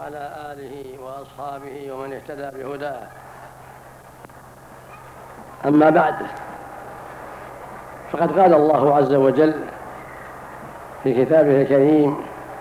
وعلى آله وأصحابه ومن اهتدى بهداه. أما بعد، فقد قال الله عز وجل في كتابه الكريم: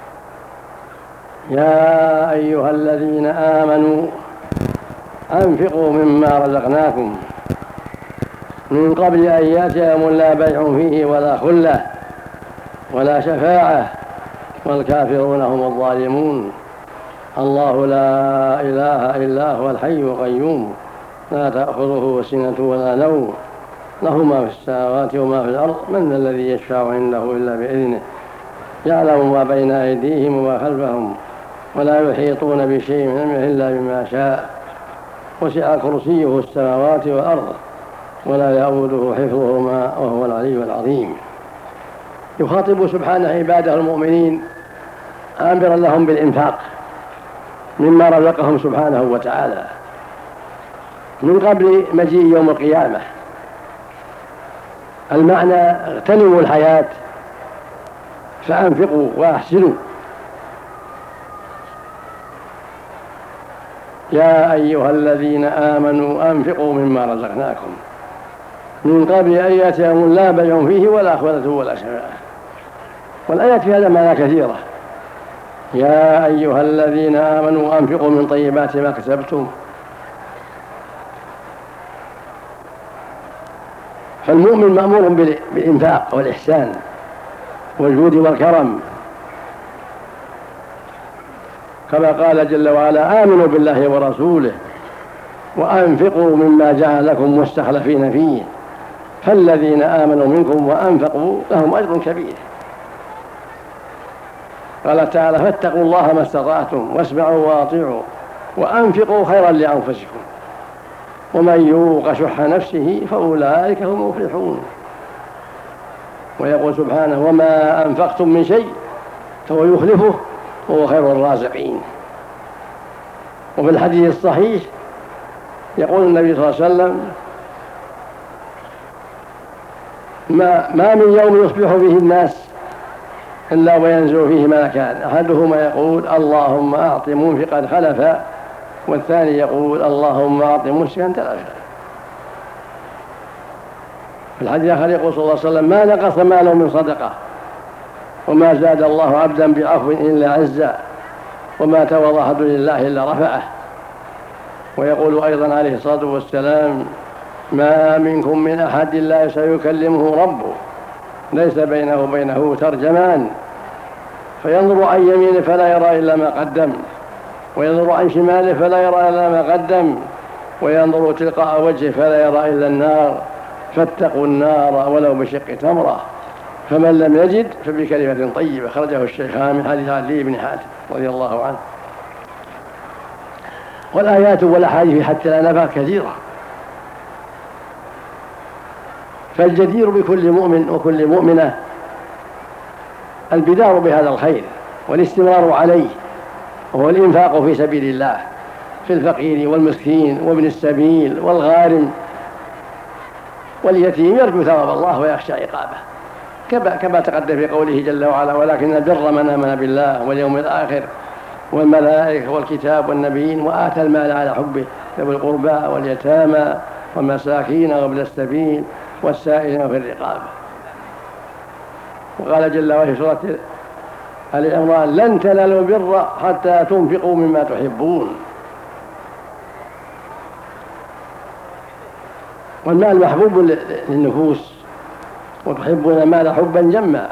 يا أيها الذين آمنوا أنفقوا مما رزقناكم من قبل أن يأتي يوم لا بيع فيه ولا خلة ولا شفاعة والكافرون هم الظالمون. الله لا إله إلا هو الحي القيوم لا تأخذه سنة ولا نوم له ما في السماوات وما في الأرض من ذا الذي يشفع عنده إلا بإذنه يعلم ما بين أيديهم وما خلفهم ولا يحيطون بشيء من علمه إلا بما شاء وسع كرسيه السماوات والأرض ولا يؤوده حفظهما وهو العلي العظيم. يخاطب سبحانه عباده المؤمنين آمرا لهم بالإنفاق مما رزقهم سبحانه وتعالى من قبل مجيء يوم القيامة. المعنى: اغتنموا الحياة فأنفقوا وأحسنوا. يا أيها الذين آمنوا أنفقوا مما رزقناكم من قبل أن يأتي يوم لا بيع فيه ولا خلة ولا شفاعة. والآيات في هذا معنى كثيرة. يا أيها الذين آمنوا أنفقوا من طيبات ما كسبتم. فالمؤمن مأمور بالإنفاق والإحسان والجود والكرم، كما قال جل وعلا: آمنوا بالله ورسوله وأنفقوا مما جعلكم مستخلفين فيه فالذين آمنوا منكم وأنفقوا لهم أجر كبير. قال تعالى: فاتقوا الله ما استطعتم واسمعوا وأطيعوا وأنفقوا خيرا لأنفسكم ومن يوق شح نفسه فأولئك هم المفلحون. ويقول سبحانه: وما أنفقتم من شيء فهو يخلفه وهو خير الرازقين. وفي الحديث الصحيح يقول النبي صلى الله عليه وسلم: ما من يوم يصبح فيه الناس إلا وينزل فيه ملكان، أحدهما يقول: اللهم أعط منفقا خلفا، والثاني يقول: اللهم أعط ممسكا تلفا. في الحديث الآخر يقول صلى الله عليه وسلم: ما نقص مال من صدقة وما زاد الله عبدا بعفو إلا عزا وما تواضع أحد لله إلا رفعه. ويقول أيضا عليه الصلاة والسلام: ما منكم من أحد لا سيكلمه ربه ليس بينه وبينه ترجمان فينظر عن يمينه فلا يرى إلا ما قدم وينظر عن شماله فلا يرى إلا ما قدم وينظر تلقاء وجهه فلا يرى إلا النار فاتقوا النار ولو بشق تمرة فمن لم يجد فبكلمة طيبة. خرجه الشيخان من حديث علي بن حاتم رضي الله عنه. والآيات والأحاديث حتى النفقة كثيرة، فالجدير بكل مؤمن وكل مؤمنة البدار بهذا الخير والاستمرار عليه، وهو الإنفاق في سبيل الله في الفقير والمسكين وابن السبيل والغارم واليتيم، يرجو ثواب الله ويخشى عقابه، كما تقدم في قوله جل وعلا: ولكن البر من آمن بالله واليوم الآخر والملائكة والكتاب والنبيين وآتى المال على حبه ذوي القربى واليتامى والمساكين وابن السبيل والسائلين في الرقاب. وقال جل وعلا في سورة آل عمران: لن تنالوا البر حتى تنفقوا مما تحبون. والمال محبوب للنفوس وتحبون المال حبا جما،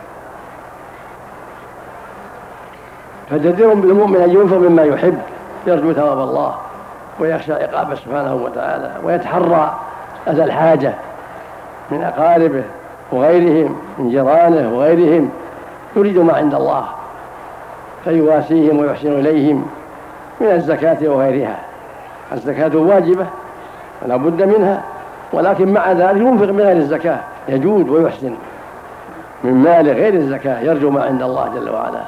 فجدير بالمؤمن أن ينفق مما يحب يرجو ثواب الله ويخشى عقابه سبحانه وتعالى ويتحرى أذى الحاجة من أقاربه وغيرهم من جيرانه وغيرهم، يريد ما عند الله فيواسيهم ويحسن إليهم من الزكاة وغيرها. الزكاة واجبة ولا بد منها، ولكن مع ذلك ينفق من غير الزكاة، يجود ويحسن من مال غير الزكاة يرجو ما عند الله جل وعلا.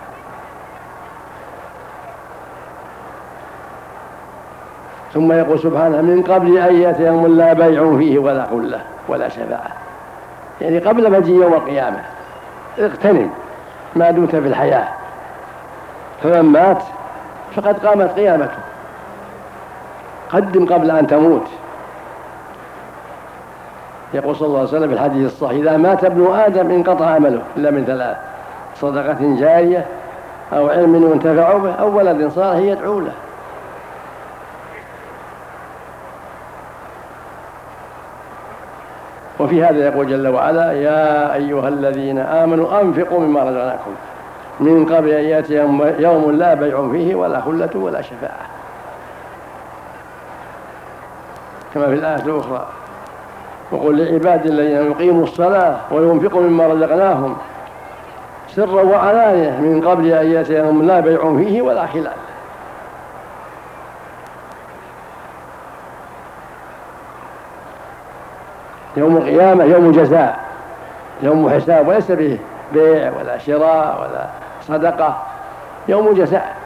ثم يقول سبحانه: من قبل أن يأتي يوم لا بيع فيه ولا خلة ولا شفاعة، يعني قبل مجيء يوم القيامة اغتنم ما دمت في الحياة، فمن مات فقد قامت قيامته. قدم قبل أن تموت. يقول صلى الله عليه وسلم في الحديث الصحيح: إذا مات ابن آدم انقطع عمله إلا من ثلاث: صدقة جارية، أو علم ينتفع به، أو ولد صالح يدعو له. وفي هذا يقول جل وعلا: يا أيها الذين آمنوا أنفقوا مما رزقناكم من قبل أن يأتي يوم لا بيع فيه ولا خلة ولا شفاعة، كما في الآية الأخرى: وقل لعبادي الذين يقيموا الصلاة وينفقوا مما رزقناهم سرا وعلانية من قبل أن يأتي يوم لا بيع فيه ولا خلال. يوم القيامة يوم جزاء، يوم حساب، وليس به بيع ولا شراء ولا صدقة، يوم جزاء.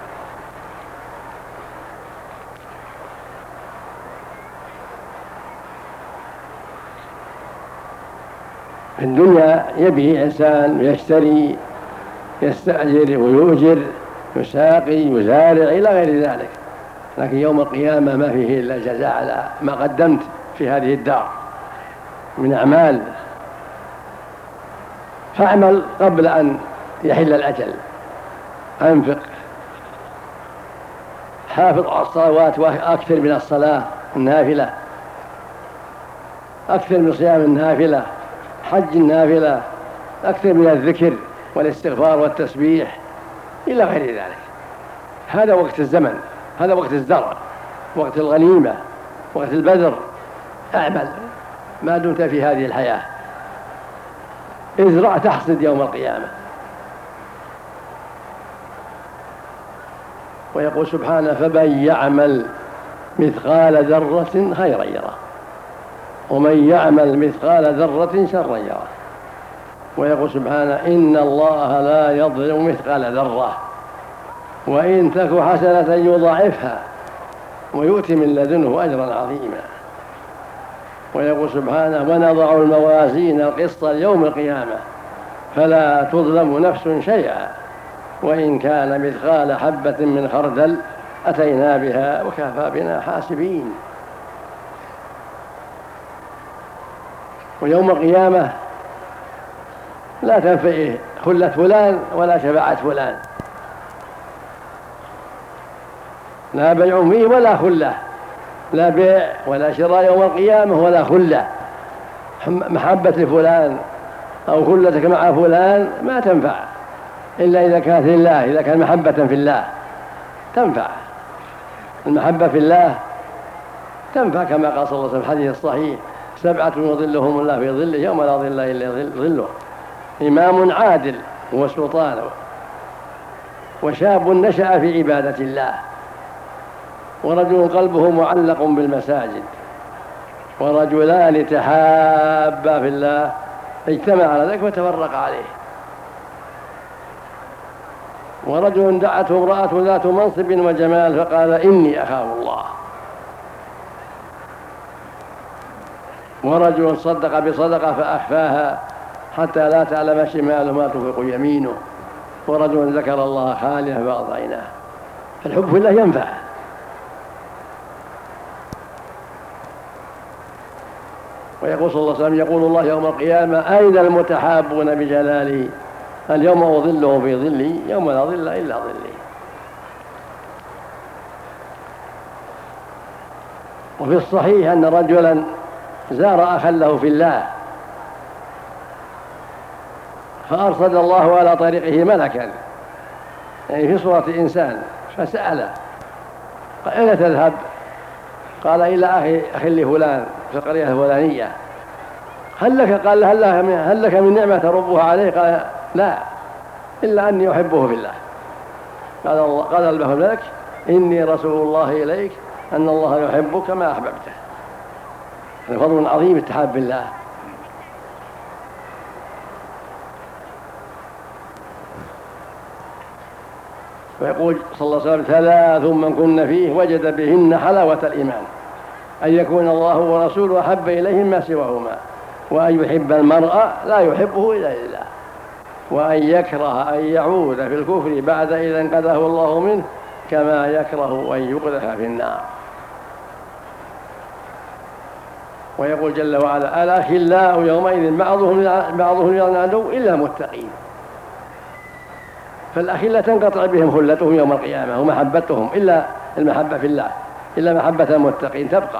في الدنيا يبيع إنسان ويشتري، يستأجر ويؤجر، يساقي يزارع إلى غير ذلك، لكن يوم القيامة ما فيه إلا جزاء على ما قدمت في هذه الدار من أعمال. فاعمل قبل أن يحل الأجل، أنفق، حافظ على الصلوات وأكثر من الصلاة النافلة، أكثر من صيام النافلة، حج النافلة، أكثر من الذكر والاستغفار والتسبيح إلى غير ذلك. هذا وقت الزمن، هذا وقت الزرع، وقت الغنيمة، وقت البذر. اعمل ما دمت في هذه الحياة، ازرع تحصد يوم القيامة. ويقول سبحانه: فمن يعمل مثقال ذرة خيرا يره، ومن يعمل مثقال ذرة شرا يره. ويقول سبحانه: إن الله لا يظلم مثقال ذرة، وإن تك حسنة يضاعفها ويؤتي من لدنه أجرا عظيما. ويقول سبحانه: ونضع الموازين القسط ليوم القيامة فلا تظلم نفس شيئا وإن كان مثقال حبة من خردل أتينا بها وكفى بنا حاسبين. ويوم القيامة لا تنفع خلة فلان ولا شفاعة فلان، لا بيع فيه ولا خلة، لا بيع ولا شراء يوم القيامة ولا خلة. محبة لفلان أو خلتك مع فلان ما تنفع إلا إذا كانت لله، إذا كان محبة في الله تنفع. المحبة في الله تنفع، كما قال صلى الله عليه وسلم في الحديث الصحيح: 7 يظلهم الله في ظله يوم لا ظل إلا ظله: إمام عادل وسلطان، وشاب نشأ في عبادة الله، ورجل قلبه معلق بالمساجد، ورجلان تحابا في الله اجتمع على ذلك وتفرق عليه، ورجل دعته امرأة ذات منصب وجمال فقال: إني أخاف الله، ورجل صدق بصدقة فأخفاها حتى لا تعلم شماله ما تنفق يمينه، ورجل ذكر الله خاليا فأغضى عيناه. فالحب في الله ينفع. ويقول صلى الله عليه وسلم: يقول الله يوم القيامة: أين المتحابون بجلالي؟ اليوم أظلهم في ظلي يوم لا ظل إلا ظلي. وفي الصحيح أن رجلا زار أخا له في الله، فأرصد الله على طريقه ملكا، يعني في صورة إنسان، فسأله: أين تذهب؟ قال: إلى أخي لفلان في القرية الفلانية. هل لك؟ قال: هل لك من نعمة تربها عليه؟ قال: لا، إلا أني أحبه في الله. قال الملك: إني رسول الله إليك أن الله يحبك ما أحببته. هذا فضل عظيم التحاب بالله. ويقول صلى الله عليه وسلم: 3 من كن فيه وجد بهن حلاوة الإيمان: أن يكون الله ورسوله أحب إليه ما سواهما، وأن يحب المرء لا يحبه إلا لله، وأن يكره أن يعود في الكفر بعد إذا انقذه الله منه، كما يكره أن يقذف في النار. ويقول جل وعلا: الأخلاء يومئذ بعضهم لبعض عدو إلا المتقين. فالأخلاء تنقطع بهم خلتهم يوم القيامة ومحبتهم إلا المحبة في الله، إلا محبة المتقين تبقى.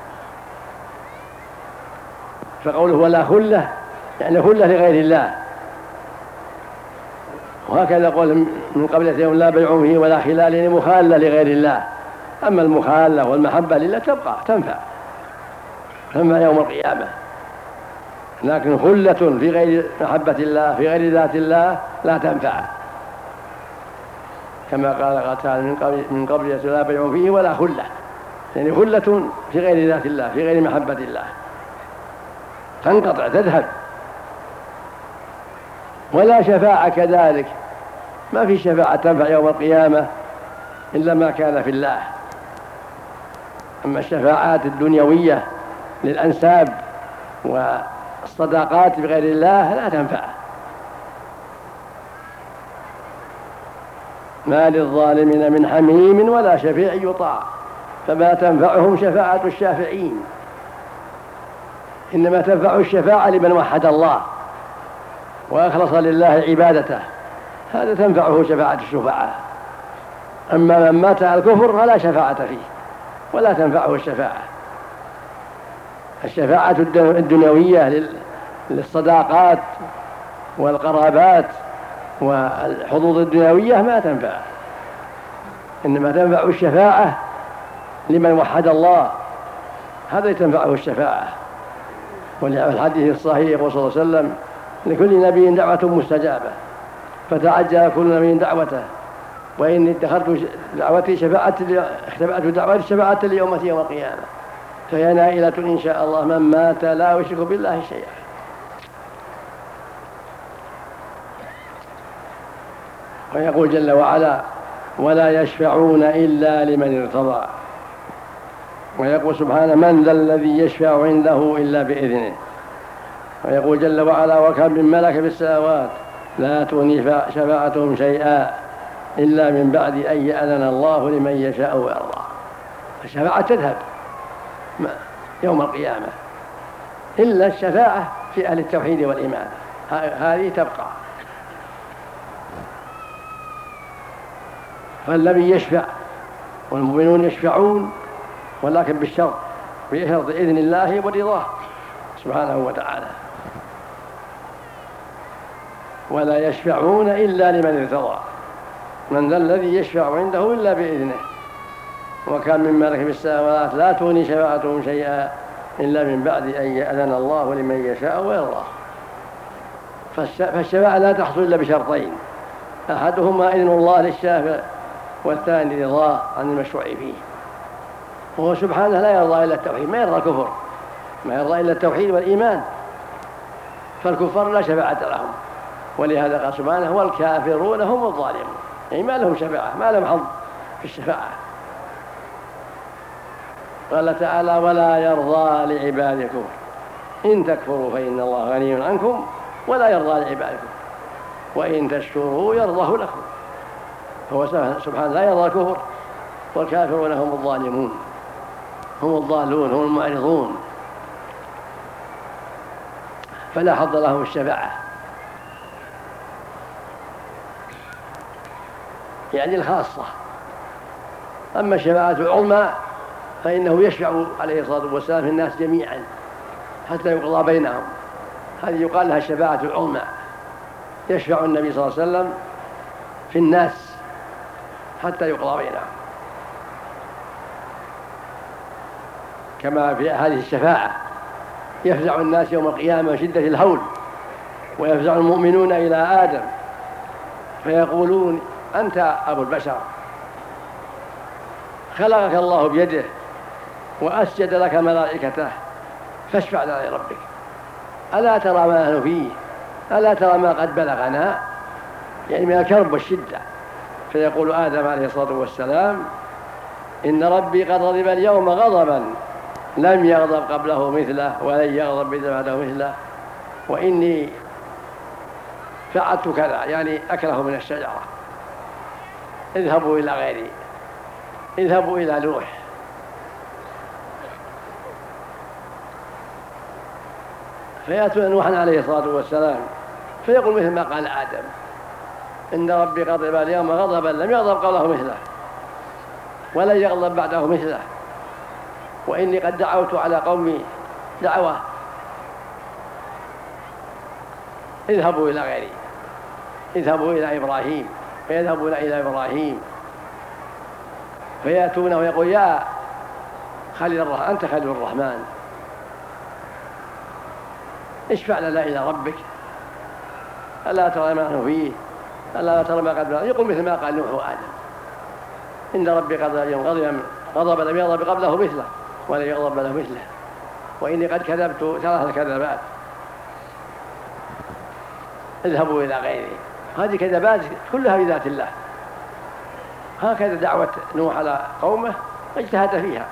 فقوله ولا خلة يعني خلة لغير الله. وهكذا قول من قبل يوم لا بيع فيه ولا خلال، يعني مخالة لغير الله. أما المخالة والمحبة لله تبقى تنفع يوم القيامة. لكن خلة في غير محبة الله في غير ذات الله لا تنفع، كما قال تعالى من قبل لا بيع فيه ولا خلة، يعني خلة في غير ذات الله في غير محبة الله تنقطع تذهب. ولا شفاعة كذلك، ما في شفاعة تنفع يوم القيامة إلا ما كان في الله. أما الشفاعات الدنيوية للأنساب والصداقات بغير الله لا تنفع. ما للظالمين من حميم ولا شفيع يطاع، فما تنفعهم شفاعة الشافعين. إنما تنفع الشفاعة لمن وحد الله وأخلص لله عبادته، هذا تنفعه شفاعة الشفعاء. أما من مات على الكفر فلا شفاعة فيه ولا تنفعه الشفاعة. الشفاعة الدنيوية للصداقات والقرابات والحظوظ الدنيوية ما تنفع، إنما تنفع الشفاعة لمن وحد الله، هذا تنفعه الشفاعة. والحديث الصحيح يقول صلى الله عليه وسلم: لكل نبي دعوة مستجابة فتعجل كل نبي دعوته، وإني اتخذت دعوتي اختبأت دعوتي شفاعة لأمتي يوم القيامة، فهي نائلة إن شاء الله من مات لا يشرك بالله شيئا. ويقول جل وعلا: ولا يشفعون إلا لمن ارتضى. ويقول سبحانه: من ذا الذي يشفع عنده إلا بإذنه. ويقول جل وعلا: وكم من ملك في السماوات لا تغني شفاعتهم شيئا إلا من بعد أن يأذن الله لمن يشاء ويرضى. الشفاعة تذهب يوم القيامة إلا الشفاعة في أهل التوحيد والإيمان، هذه تبقى. فالذي يشفع والمؤمنون يشفعون، ولكن بالشرط بشرط إذن الله ورضاه سبحانه وتعالى. ولا يشفعون إلا لمن ارتضى. من ذا الذي يشفع عنده إلا بإذنه. وكان من ملك في السماوات لا تغني شفاعتهم شيئا إلا من بعد أن يأذن الله لمن يشاء ويرضى. فالشفاعة لا تحصل إلا بشرطين: أحدهما إذن الله للشافع، والثاني رضاه عن المشروع فيه. وهو سبحانه لا يرضى إلا التوحيد، ما يرضى الكفر، ما يرضى إلا التوحيد والإيمان. فالكفار لا شفاعة لهم، ولهذا قال سبحانه: والكافرون هم الظالمون، يعني ما لهم شفاعة، ما لهم حظ في الشفاعة. قال تعالى: ولا يرضى لعبادكم إن تكفروا فإن الله غني عنكم ولا يرضى لعبادكم وإن تشكروا يرضه لكم. هو سبحانه لا يرضى الكفر، والكافرون هم الظالمون، هم الضالون، هم المعرضون، فلا حظ لهم الشفاعة، يعني الخاصة. أما الشفاعة العظمى فإنه يشفع عليه الصلاة والسلام في الناس جميعا حتى يقضى بينهم، هذه يقال لها الشفاعة العظمى. يشفع النبي صلى الله عليه وسلم في الناس حتى يقضى بينهم، كما في هذه الشفاعة يفزع الناس يوم القيامة من شدة الهول، ويفزع المؤمنون إلى آدم فيقولون: أنت أبو البشر، خلقك الله بيده وأسجد لك ملائكته، فاشفع لنا لربك، ألا ترى ما نحن فيه، ألا ترى ما قد بلغنا، يعني من الكرب والشدة. فيقول آدم عليه الصلاة والسلام: إن ربي قد غضب اليوم غضبا لم يغضب قبله مثله ولن يغضب بعده مثله، وإني فعلت كذا، يعني أكره من الشجرة، اذهبوا إلى غيري اذهبوا إلى نوح فيأتون نوحا عليه الصلاة والسلام فيقول مثل ما قال آدم: إن ربي غضب اليوم غضبا لم يغضب قبله مثله ولن يغضب بعده مثله، وإني قد دعوت على قومي دعوة، اذهبوا إلى غيري، اذهبوا إلى إبراهيم. فيذهبون إلى إبراهيم فيأتونه ويقول: يا خليل الرحمن، أنت خليل الرحمن، اشفع لنا إلى ربك، ألا ترى ما نحن فيه، ألا ترى ما قد بلغ. يقول مثل ما قال نوح وآدم: إن ربي قضى اليوم غضبا لم يغضب قبله مثله ولن يغضب له مثله، وإني قد كذبت 3 كذبات، اذهبوا إلى غيره. هذه كذبات كلها في ذات الله. هكذا دعوة نوح على قومه اجتهد فيها،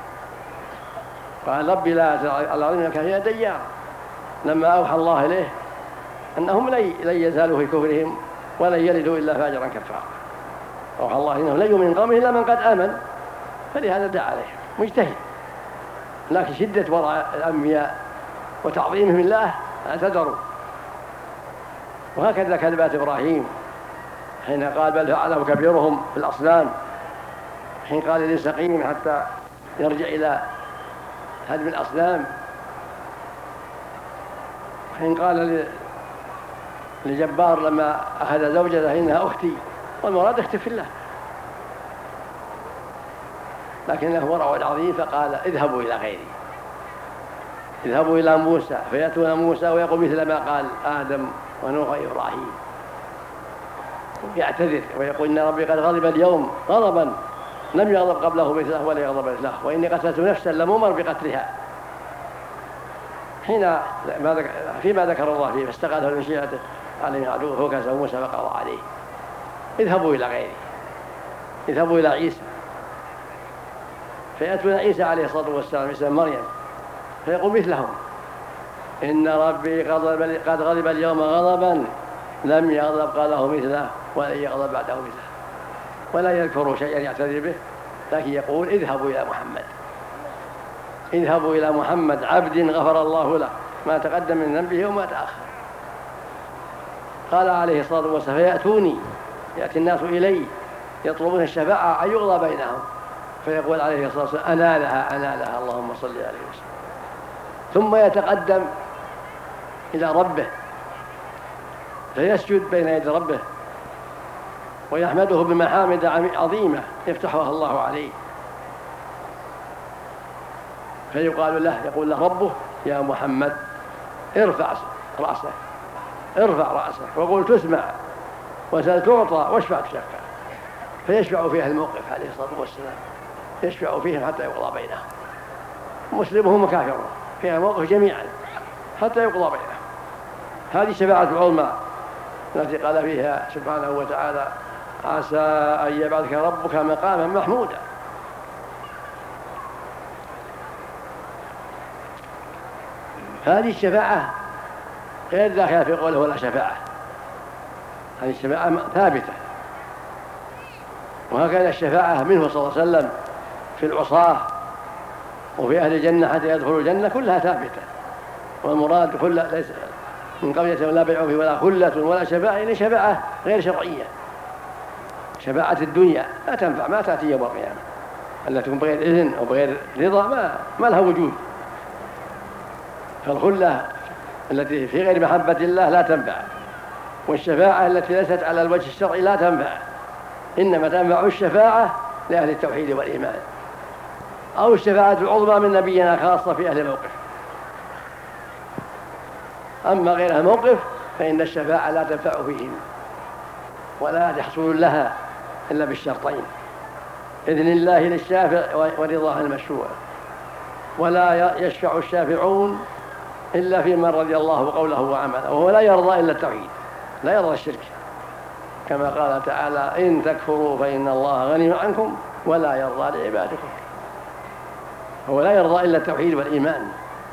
قال: ربي لا تذر على الأرض من الكافرين ديارا، لما أوحى الله إليه أنهم لن يزالوا في كفرهم ولن يلدوا إلا فاجرا كفارا. أوحى الله إنه لن يؤمن من قومه إلا من قد آمن، فلهذا دعا عليه مجتهد. لكن شدة وراء الأنبياء وتعظيمهم الله اعتذروا. وهكذا كذبات إبراهيم حين قال: بل فعله كبيرهم في الأصنام، حين قال للسقيم حتى يرجع إلى هدم الأصنام، حين قال لجبار لما أخذ زوجته: إنها أختي، والمراد اختي في الله، لكنه ورع عظيم فقال: اذهبوا إلى غيري، اذهبوا إلى موسى. فيأتون موسى ويقول مثل ما قال آدم ونوح وإبراهيم، يعتذر ويقول: إن ربي قد غضب اليوم غضبا لم يغضب قبله مثله ولا يغضب مثله، وإني قتلت نفسا لم أمر بقتلها. فيما ذكر الله فيه فاستغاثه من شيعته عليه عدوه فكسه موسى فقضى عليه. اذهبوا إلى غيره، اذهبوا إلى عيسى. فيأتون عيسى عليه الصلاة والسلام عيسى مريم فيقول مثلهم: إن ربي قد غضب اليوم غضبا لم يغضب قاله مثله ولن يغضب بعده مثله، ولا يذكر شيئا يعتذر به، لكن يقول: اذهبوا إلى محمد، اذهبوا إلى محمد عبد غفر الله له ما تقدم من ذنبه وما تأخر. قال عليه الصلاة والسلام: فيأتوني، يأتي الناس إلي يطلبون الشفاعة أن يقضى بينهم، فيقول عليه الصلاة والسلام: أنا لها أنا لها، اللهم صل عليه وسلم. ثم يتقدم إلى ربه فيسجد بين يدي ربه ويحمده بمحامد عظيمة يفتحها الله عليه، فيقال له، يقول له ربه: يا محمد ارفع رأسك، ارفع رأسك وقل تسمع وسل تعطى واشفع تشفع. فيشفع فيها الموقف عليه الصلاة والسلام، يشفع فيهم حتى يقضى بينهم، مسلمهم وكافرهم فيها موقف جميعا حتى يقضى بينهم. هذه شفاعة العظمى التي قال فيها سبحانه وتعالى: عسى أن يبعثك ربك مقاما محمودا. هذه الشفاعة غير داخلة في قوله ولا شفاعة، هذه الشفاعة ثابتة. وهكذا الشفاعة منه صلى الله عليه وسلم في العصاة وفي أهل الجنة حتى يدخلوا الجنة كلها ثابتة. والمراد كل ليس من قرية ولا بيع فيه ولا خلة ولا شفاعة، يعني شفاعة غير شرعية. شفاعة الدنيا لا تنفع، ما تأتي يوم القيامة، التي تكون بغير إذن أو بغير رضا ما لها وجود. فالخلة التي في غير محبة الله لا تنفع، والشفاعة التي ليست على الوجه الشرعي لا تنفع، إنما تنفع الشفاعة لأهل التوحيد والإيمان، أو الشفاعة العظمى من نبينا خاصة في أهل الموقف. أما غير الموقف فإن الشفاعة لا تنفع فيهم ولا يحصل لها إلا بالشرطين: إذن الله للشافع ورضاه المشروع. ولا يشفع الشافعون إلا في من رضي الله قوله وعمله، وهو لا يرضى إلا التوحيد، لا يرضى الشرك، كما قال تعالى: إن تكفروا فإن الله غني عنكم ولا يرضى لعبادكم. هو لا يرضى إلا التوحيد والإيمان.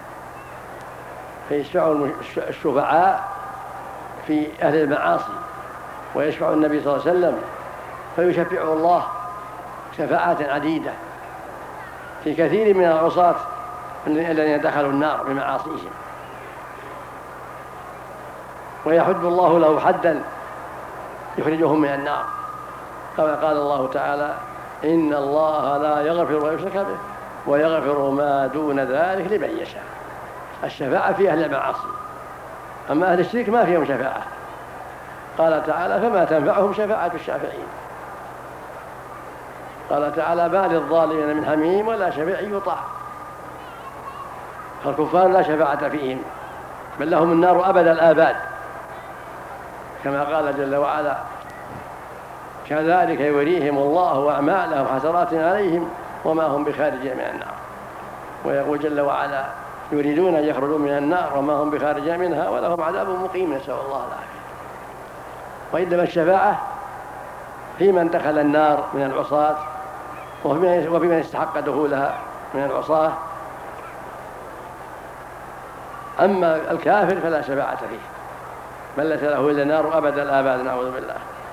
فيشفع الشفعاء في أهل المعاصي، ويشفع النبي صلى الله عليه وسلم فيشفع الله شفاعات عديدة في كثير من العصاة الذين دخلوا النار بمعاصيهم، ويحد الله له حدا يخرجهم من النار، كما قال الله تعالى: إن الله لا يغفر أن يشرك به ويغفر ما دون ذلك لمن يشاء. الشفاعة في أهل المعاصي، أما أهل الشرك ما فيهم شفاعة. قال تعالى: فما تنفعهم شفاعة الشافعين. قال تعالى: ما للظالمين من حميم ولا شفيع يطاع. فالكفار لا شفاعة فيهم، بل لهم النار أبد الآباد، كما قال جل وعلا: كذلك يريهم الله أعمالهم حسرات عليهم وما هم بخارجين من النار. ويقول جل وعلا: يريدون أن يخرجوا من النار وما هم بخارجين منها ولهم عذاب مقيم، نسأل الله العافية. وإنما الشفاعة في من دخل النار من العصاة وفي من استحق دخولها من العصاة. أما الكافر فلا شفاعة فيه، بل ليس له إلا النار أبد الآباد، نعوذ بالله.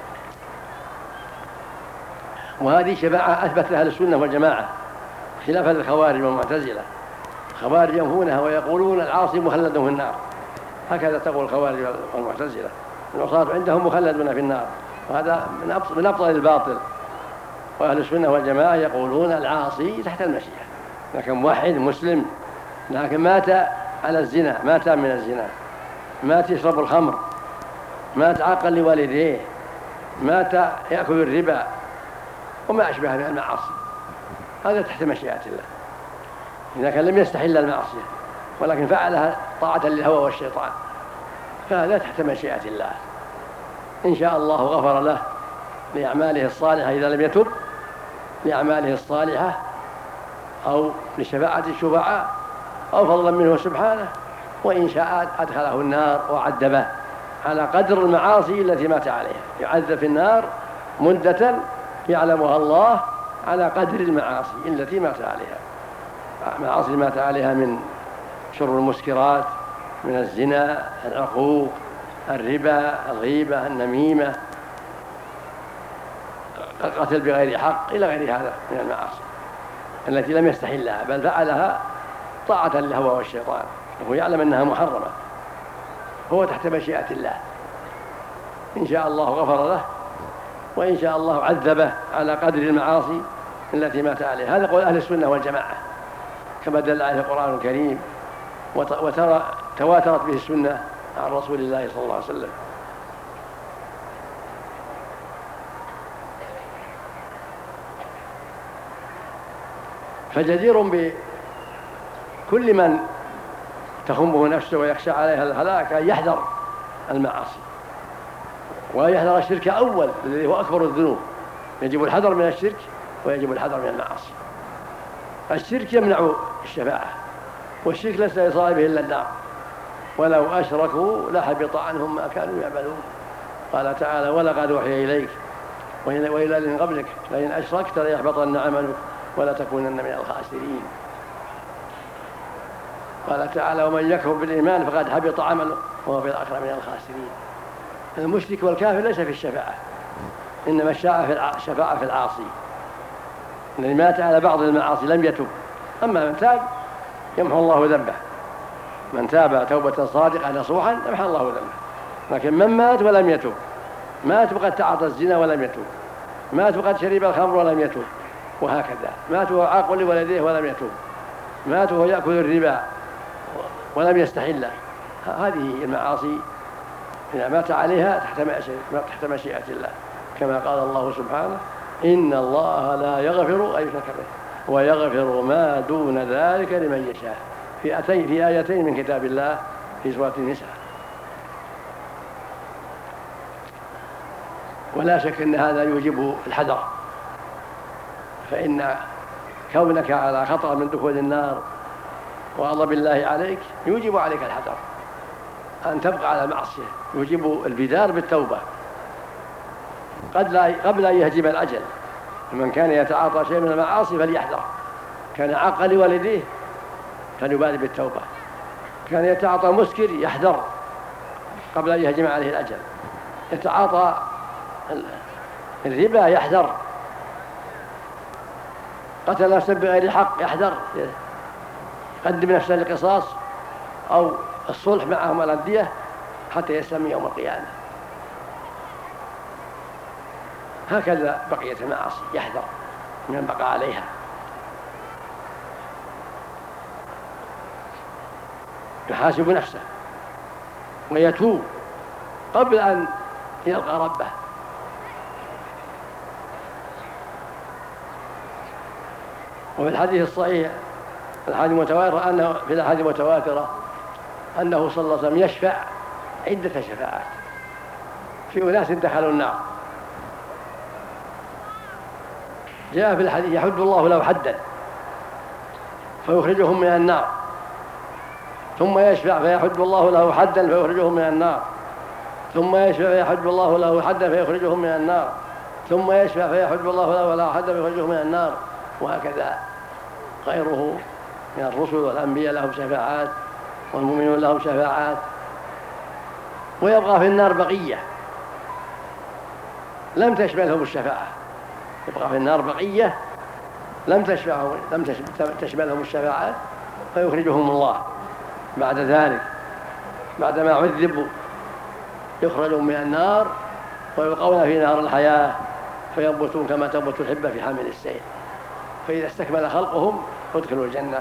وهذه شفاعة أثبتها أهل السنة والجماعة، خلافا للخوارج والمعتزلة. الخوارج ينفونها ويقولون العاصي مخلد في النار، هكذا تقول الخوارج والمعتزلة، العصاة عندهم مخلدون في النار، وهذا من أبطل الباطل. وأهل السنة والجماعة يقولون العاصي تحت المشيئة، لكن موحد مسلم لكن مات على الزنا، مات من الزنا، مات يشرب الخمر، مات عاقا لوالديه، مات يأكل الربا وما أشبه من المعاصي، هذا تحت مشيئة الله. إذا كان لم يستحل المعصية ولكن فعلها طاعة للهوى والشيطان فهذا تحت مشيئة الله. إن شاء الله غفر له لأعماله الصالحة إذا لم يتب، لأعماله الصالحة أو لشفاعة الشفعاء أو فضلا منه سبحانه، وإن شاء أدخله النار وعذبه على قدر المعاصي التي مات عليها، يعذب في النار مدة يعلمها الله على قدر المعاصي التي مات عليها. معاصي مات عليها من شرب المسكرات، من الزنا، العقوق، الربا، الغيبة، النميمة، القتل بغير حق، إلى غير هذا من المعاصي التي لم يستحلها بل فعلها طاعة للهوى والشيطان، وهو يعلم أنها محرمة، هو تحت مشيئة الله. إن شاء الله غفر له، وإن شاء الله عذبه على قدر المعاصي التي مات عليها. هذا قول أهل السنة والجماعة كما دل عليه القرآن الكريم تواترت به السنة عن رسول الله صلى الله عليه وسلم. فجدير بكل من تخمه نفسه ويخشى عليها الهلاك أن يحذر المعاصي ويحذر الشرك أول الذي هو أكبر الذنوب. يجب الحذر من الشرك ويجب الحذر من المعاصي. الشرك يمنع الشفاعة، والشرك ليس لصاحبه إلا النار، ولو أشركوا لحبط عنهم ما كانوا يعملون. قال تعالى: ولقد أوحي إليك وإلى من قبلك لئن أشركت ليحبطن عملك ولا تكونن من الخاسرين. قال تعالى: ومن يكفر بالإيمان فقد حبط عمله وهو في الآخرة من الخاسرين. المشرك والكافر ليس في الشفاعة، إنما الشفاعة في العاصي الذي مات على بعض المعاصي لم يتب. أما من تاب يمحو الله ذنبه، من تاب توبة صادقة نصوحا يمحو الله ذنبه. لكن من مات ولم يتب، مات وقد تعاطى الزنا ولم يتب، مات وقد شرب الخمر ولم يتب، وهكذا مات وهو عاق لولديه ولم يتب، مات وهو يأكل الربا ولم يستحله. هذه المعاصي إذا مات عليها تحت مشيئة الله، كما قال الله سبحانه: إن الله لا يغفر أن يشرك به ويغفر ما دون ذلك لمن يشاء، في آيتين من كتاب الله في سورة النساء. ولا شك أن هذا يوجب الحذر، فإن كونك على خطر من دخول النار وغضب الله عليك يوجب عليك الحذر أن تبقى على المعصية، يوجب البدار بالتوبة قبل أن يهجم الأجل. من كان يتعاطى شيء من المعاصي فليحذر، كان عاقا لوالديه فليبادر بالتوبة، كان يتعاطى مسكر يحذر قبل أن يهجم عليه الأجل، يتعاطى الربا يحذر قتل نفسا بغير حق يحذر يقدم نفسه للقصاص أو الصلح معهم على الدية حتى يسلم يوم القيامة. هكذا بقية المعاصي يحذر من البقاء عليها. يحاسب نفسه ويتوب قبل أن يلقى ربه. وفي الحديث الصحيح في الأحاديث المتواترة أنه صلى الله عليه وسلم يشفع عدة شفاعات في أناس دخلوا النار. جاء في الحديث يحد الله له حدا فيخرجهم من النار، ثم يشفع فيحد الله له حدا فيخرجهم من النار، ثم يشفع فيحد الله له حدا فيخرجهم من النار، ثم يشفع فيحد الله له حدا فيخرجهم من النار. وهكذا غيره من الرسل والأنبياء لهم شفاعات والمؤمنون لهم شفاعات. ويبقى في النار بقية لم تشملهم الشفاعة، يبقى في النار بقية لم تشملهم الشفاعة فيخرجهم الله بعد ذلك بعدما عذبوا، يخرجون من النار ويبقون في نار الحياة فينبتون كما تنبت الحبة في حامل السيل، فإذا استكمل خلقهم ادخلوا الجنة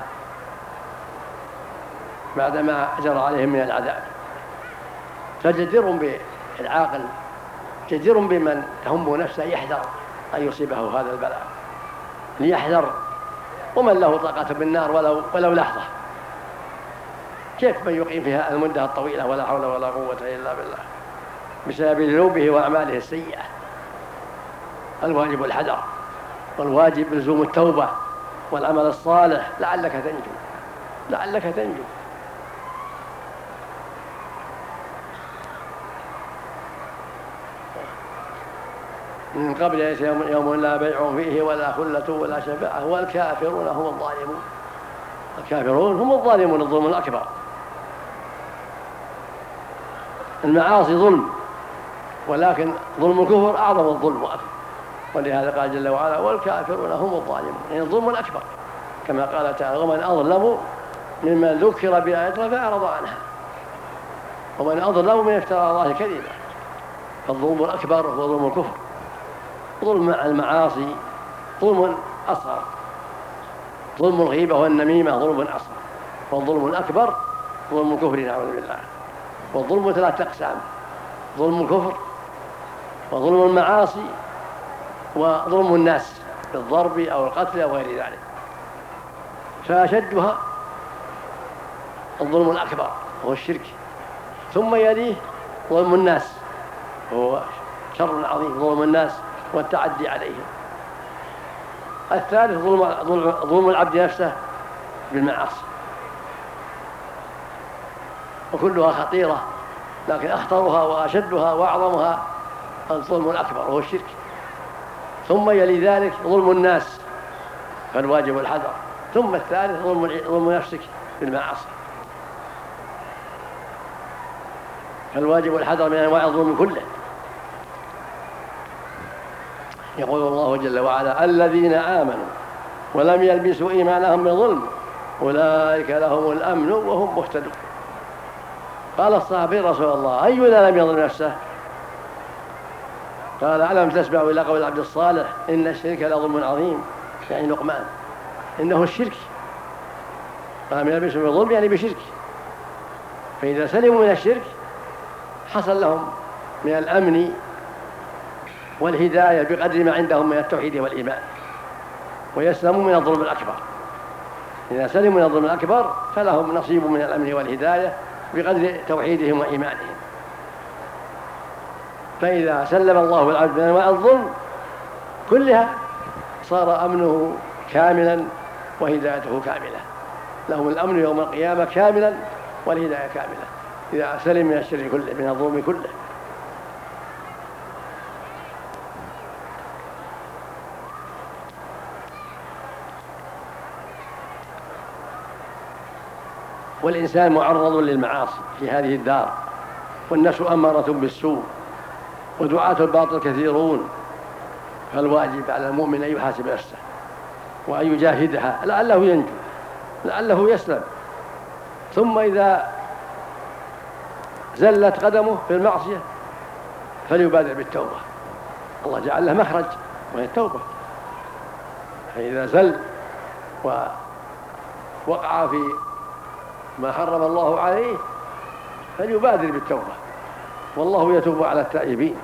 بعدما جرى عليهم من العذاب. فجدير بالعاقل جدير بمن تهم نفسه يحذر أن يصيبه هذا البلاء، ليحذر. ومن له طاقة بالنار ولو لحظة، كيف من يقيم فيها المدة الطويلة ولا حول ولا قوة إلا بالله بسبب ذنوبه وأعماله السيئة؟ الواجب الحذر، والواجب لزوم التوبة والعمل الصالح لعلك تنجو. من قبل يوم لا بيع فيه ولا خلة ولا شفاعة والكافرون هم الظالمون. الكافرون هم الظالمون الظلم الأكبر. المعاصي ظلم، ولكن ظلم الكفر أعظم الظلم وأكبر، ولهذا قال جل وعلا والكافرون هم الظالمون، يعني الظلم الأكبر، كما قال تعالى ومن أظلم ممن ذكر بآياتنا فأعرض عنها ومن أظلم من افترى على الله كذبا. فالظلم الأكبر هو ظلم الكفر. ظلم المعاصي ظلم أصغر، ظلم الغيبة والنميمة ظلم أصغر، والظلم الأكبر ظلم الكفر نعوذ بالله. والظلم 3 أقسام: ظلم الكفر وظلم المعاصي وظلم الناس بالضرب أو القتل أو غير ذلك. فأشدها الظلم الأكبر وهو الشرك، ظم يليه ظلم الناس وهو شر عظيم، ظلم الناس والتعدي عليهم. الثالث ظلم العبد نفسه بالمعاصي، وكلها خطيرة، لكن أخطرها وأشدها وأعظمها الظلم الأكبر وهو الشرك. ثم يلي ذلك ظلم الناس فالواجب الحذر. ثم الثالث ظلم نفسك بالمعاصي، فالواجب الحذر من أنواع الظلم كله. يقول الله جل وعلا الذين آمنوا ولم يلبسوا إيمانهم بظلم أولئك لهم الأمن وهم مهتدون. قال الصحابي رسول الله أينا لم يظلم نفسه؟ قال ألم تسمعوا إلى قول العبد الصالح إن الشرك لظلم عظيم، يعني لقمان، إنه الشرك. ولم يلبسوا بظلم يعني بشرك، فإذا سلموا من الشرك حصل لهم من الأمن والهداية بقدر ما عندهم من التوحيد والإيمان، ويسلموا من الظلم الأكبر. إذا سلموا من الظلم الأكبر فلهم نصيب من الأمن والهداية بقدر توحيدهم وإيمانهم. فإذا سلم الله العبد من أنواع الظلم كلها صار أمنه كاملا وهدايته كاملة، لهم الأمن يوم القيامة كاملا والهداية كاملة إذا سلم من الشر كله، من الظلم كله. والإنسان معرض للمعاصي في هذه الدار، والنفس أمارة بالسوء، ودعاة الباطل كثيرون، فالواجب على المؤمن أن يحاسب نفسه وأن يجاهدها لعله ينجو، لعله يسلم. ثم إذا زلت قدمه في المعصية فليبادر بالتوبة، الله جعل له مخرج وهي التوبة. فإذا زل ووقع في ما حرم الله عليه فليبادر بالتوبة، والله يتوب على التائبين.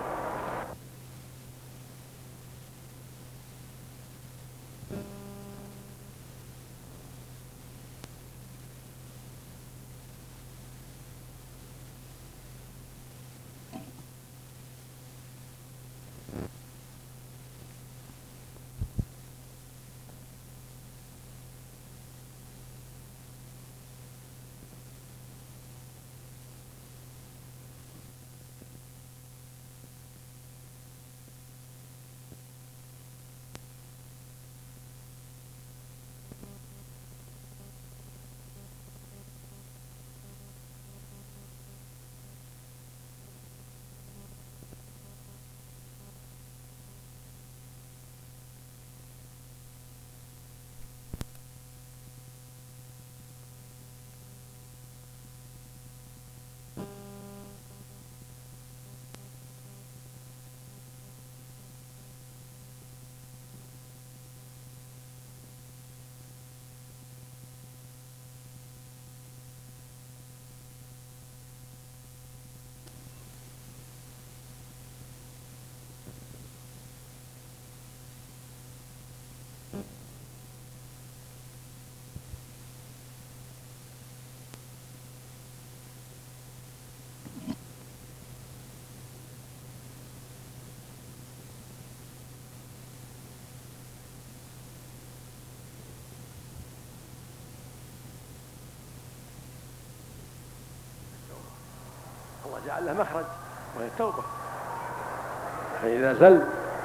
الله جعل له مخرج وهي التوبة. فإذا زل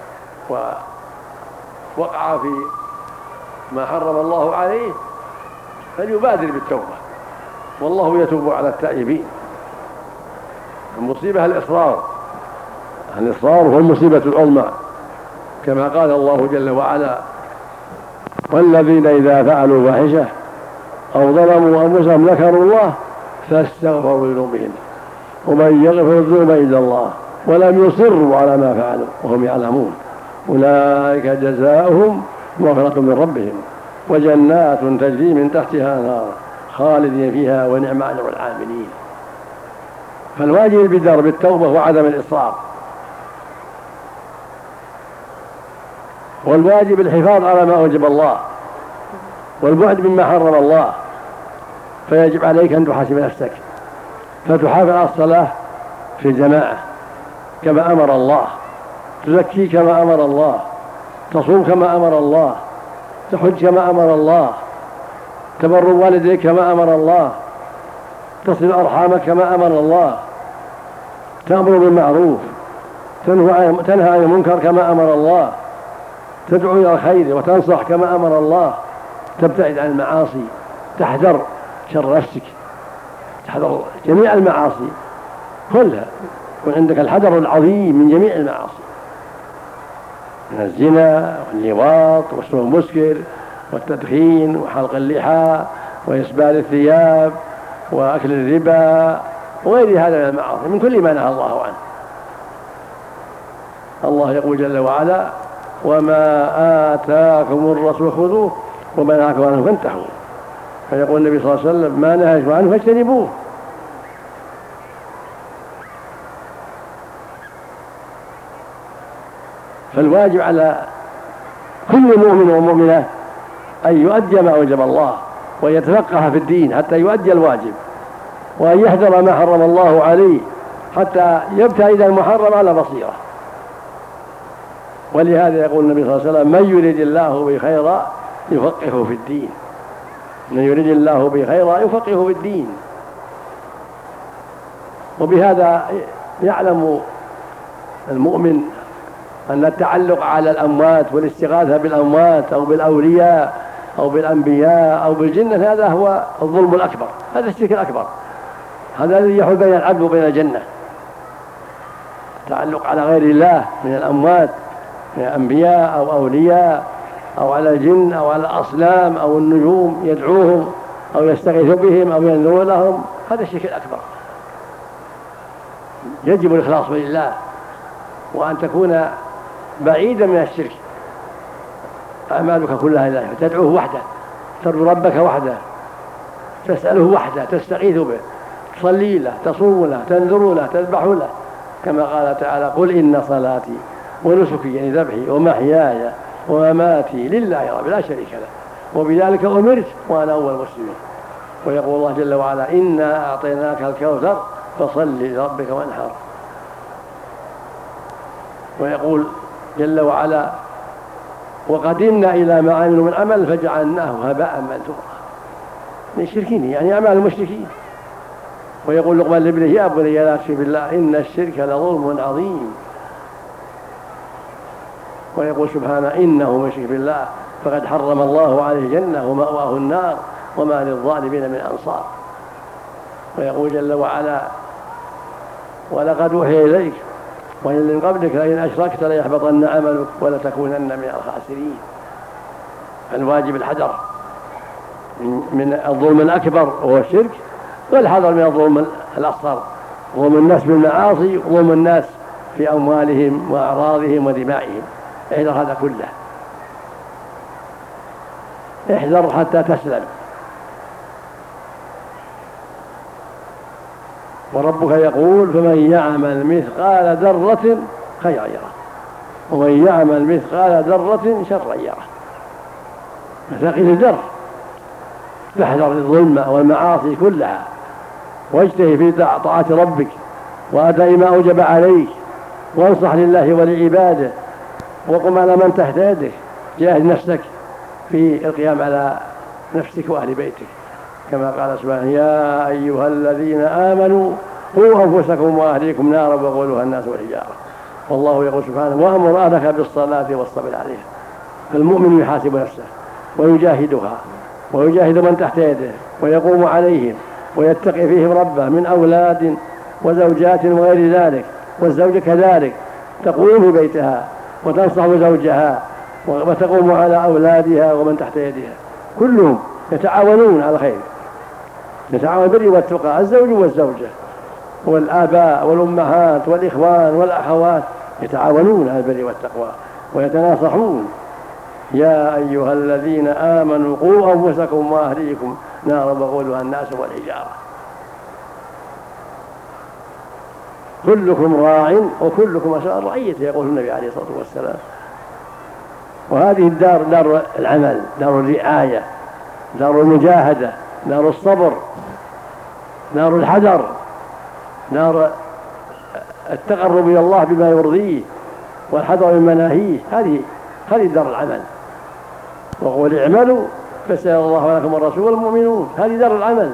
ووقع في ما حرم الله عليه فليبادر بالتوبة، والله يتوب على التائبين. المصيبة الإصرار هو المصيبة العظمى، كما قال الله جل وعلا: والذين إذا فعلوا فاحشة أو ظلموا أنفسهم ذكروا الله فاستغفروا لذنوبهم ومن يغفر الذنوب إلا الله ولم يصروا على ما فعلوا وهم يعلمون أولئك جزاؤهم مغفرة من ربهم وجنات تجري من تحتها الأنهار خالدين فيها ونعم أجر العاملين. فالواجب البدار بالتوبة وعدم الإصرار، والواجب الحفاظ على ما أوجب الله والبعد مما حرم الله. فيجب عليك أن تحاسب نفسك فتحافظ على الصلاة في الجماعة كما أمر الله، تزكي كما أمر الله، تصوم كما أمر الله، تحج كما أمر الله، تبر والديك كما أمر الله، تصل أرحامك كما أمر الله، تأمر بالمعروف، تنهى عن المنكر كما أمر الله، تدعو إلى الخير وتنصح كما أمر الله، تبتعد عن المعاصي، تحذر شر نفسك، تحذر جميع المعاصي كلها، يكون عندك الحذر العظيم من جميع المعاصي، من الزنا واللواط والشرب المسكر والتدخين وحلق اللحى وإسبال الثياب وأكل الربا وغير هذا من المعاصي، من كل ما نهى الله عنه. الله يقول جل وعلا: وما آتاكم الرسول خذوه وما نهاكم عنه فانتهوا. فيقول النبي صلى الله عليه وسلم: ما نهاكم عنه فاجتنبوه. فالواجب على كل مؤمن ومؤمنة أن يؤدي ما أوجب الله ويتفقه في الدين حتى يؤدي الواجب، وأن يحذر ما حرم الله عليه حتى يبتعد المحرم على بصيرة. ولهذا يقول النبي صلى الله عليه وسلم: من يريد الله به خيرا يفقهه في الدين، من يريد الله به خيرا يفقهه في الدين. وبهذا يعلم المؤمن أن التعلق على الأموات والاستغاثة بالأموات أو بالأولياء أو بالأنبياء أو بالجنة هذا هو الظلم الأكبر، هذا الشرك الأكبر، هذا الذي يحول بين العبد وبين الجنة. التعلق على غير الله من الأموات من الأنبياء أو أولياء أو على الجن أو على الأصنام أو النجوم يدعوهم أو يستغيث بهم أو ينذر لهم، هذا الشرك الأكبر. يجب الإخلاص لله وأن تكون بعيدا من الشرك، أعمالك كلها لله، تدعوه وحده، ترجو ربك وحده، تسأله وحده، تستغيث به، تصلي له، تصوم له، تنذر له، تذبح له، كما قال تعالى: قل إن صلاتي ونسكي يعني ذبحي ومحياي ومماتي لله رب لا شريك له وبذلك أمرت وأنا أول المسلمين. ويقول الله جل وعلا: إنا أعطيناك الكوثر فصل لربك وانحر. ويقول جل وعلا: وقدمنا إلى ما عملوا من عمل فجعلناه هباء منثورا. من الشركين يعني أعمال المشركين. ويقول لقمان لابنه: يا بني لا تشرك بالله إن الشرك لظلم عظيم. ويقول سبحانه: إنه من يشرك بالله فقد حرم الله عليه الجنة ومأواه النار وما للظالمين من أنصار. ويقول جل وعلا: ولقد أوحي إليك وإن من قبلك لئن أشركت ليحبطن عملك ولتكونن من الخاسرين. الواجب الحذر من الظلم الأكبر وهو الشرك، والحذر من الظلم الأصغر، ظلم الناس بالمعاصي وظلم الناس في أموالهم وأعراضهم ودمائهم. احذر هذا كله، احذر حتى تسلم. وربك يقول: فمن يعمل مثقال ذرة خيرا يره ومن يعمل مثقال ذرة شرا يره. مثاقيل الذر، فاحذر الظلم والمعاصي كلها، واجتهد في طاعة ربك وأداء ما أوجب عليك، وانصح لله ولعباده، وقم على من تحت يدك، جاهد نفسك في القيام على نفسك وأهل بيتك، كما قال سبحانه: يا أيها الذين آمنوا قوا أنفسكم وأهليكم نارا وقودها الناس والحجارة. والله يقول سبحانه: وأمر أهلك بالصلاة واصطبر عليها. فالمؤمن يحاسب نفسه ويجاهدها ويجاهد من تحت يده ويقوم عليهم ويتقي فيهم ربه من أولاد وزوجات وغير ذلك. والزوجة كذلك تقوم في بيتها وتنصح زوجها وتقوم على أولادها ومن تحت يدها، كلهم يتعاونون على الخير، يتعاون بالبر والتقى، الزوج والزوجة والآباء والأمهات والإخوان والأخوات يتعاونون على البر والتقوى ويتناصحون. يا أيها الذين آمنوا قوا أنفسكم وأهليكم نارا وقودها الناس والحجارة. كلكم راع وكلكم مسؤول عن رعيته، يقول النبي عليه الصلاة والسلام. وهذه الدار دار العمل، دار الرعاية، دار المجاهدة، دار الصبر، دار الحذر، دار التقرب إلى الله بما يرضيه والحذر من مناهيه. هذه دار العمل. وقول اعملوا فسيرى الله لكم الرسول والمؤمنون. هذه دار العمل.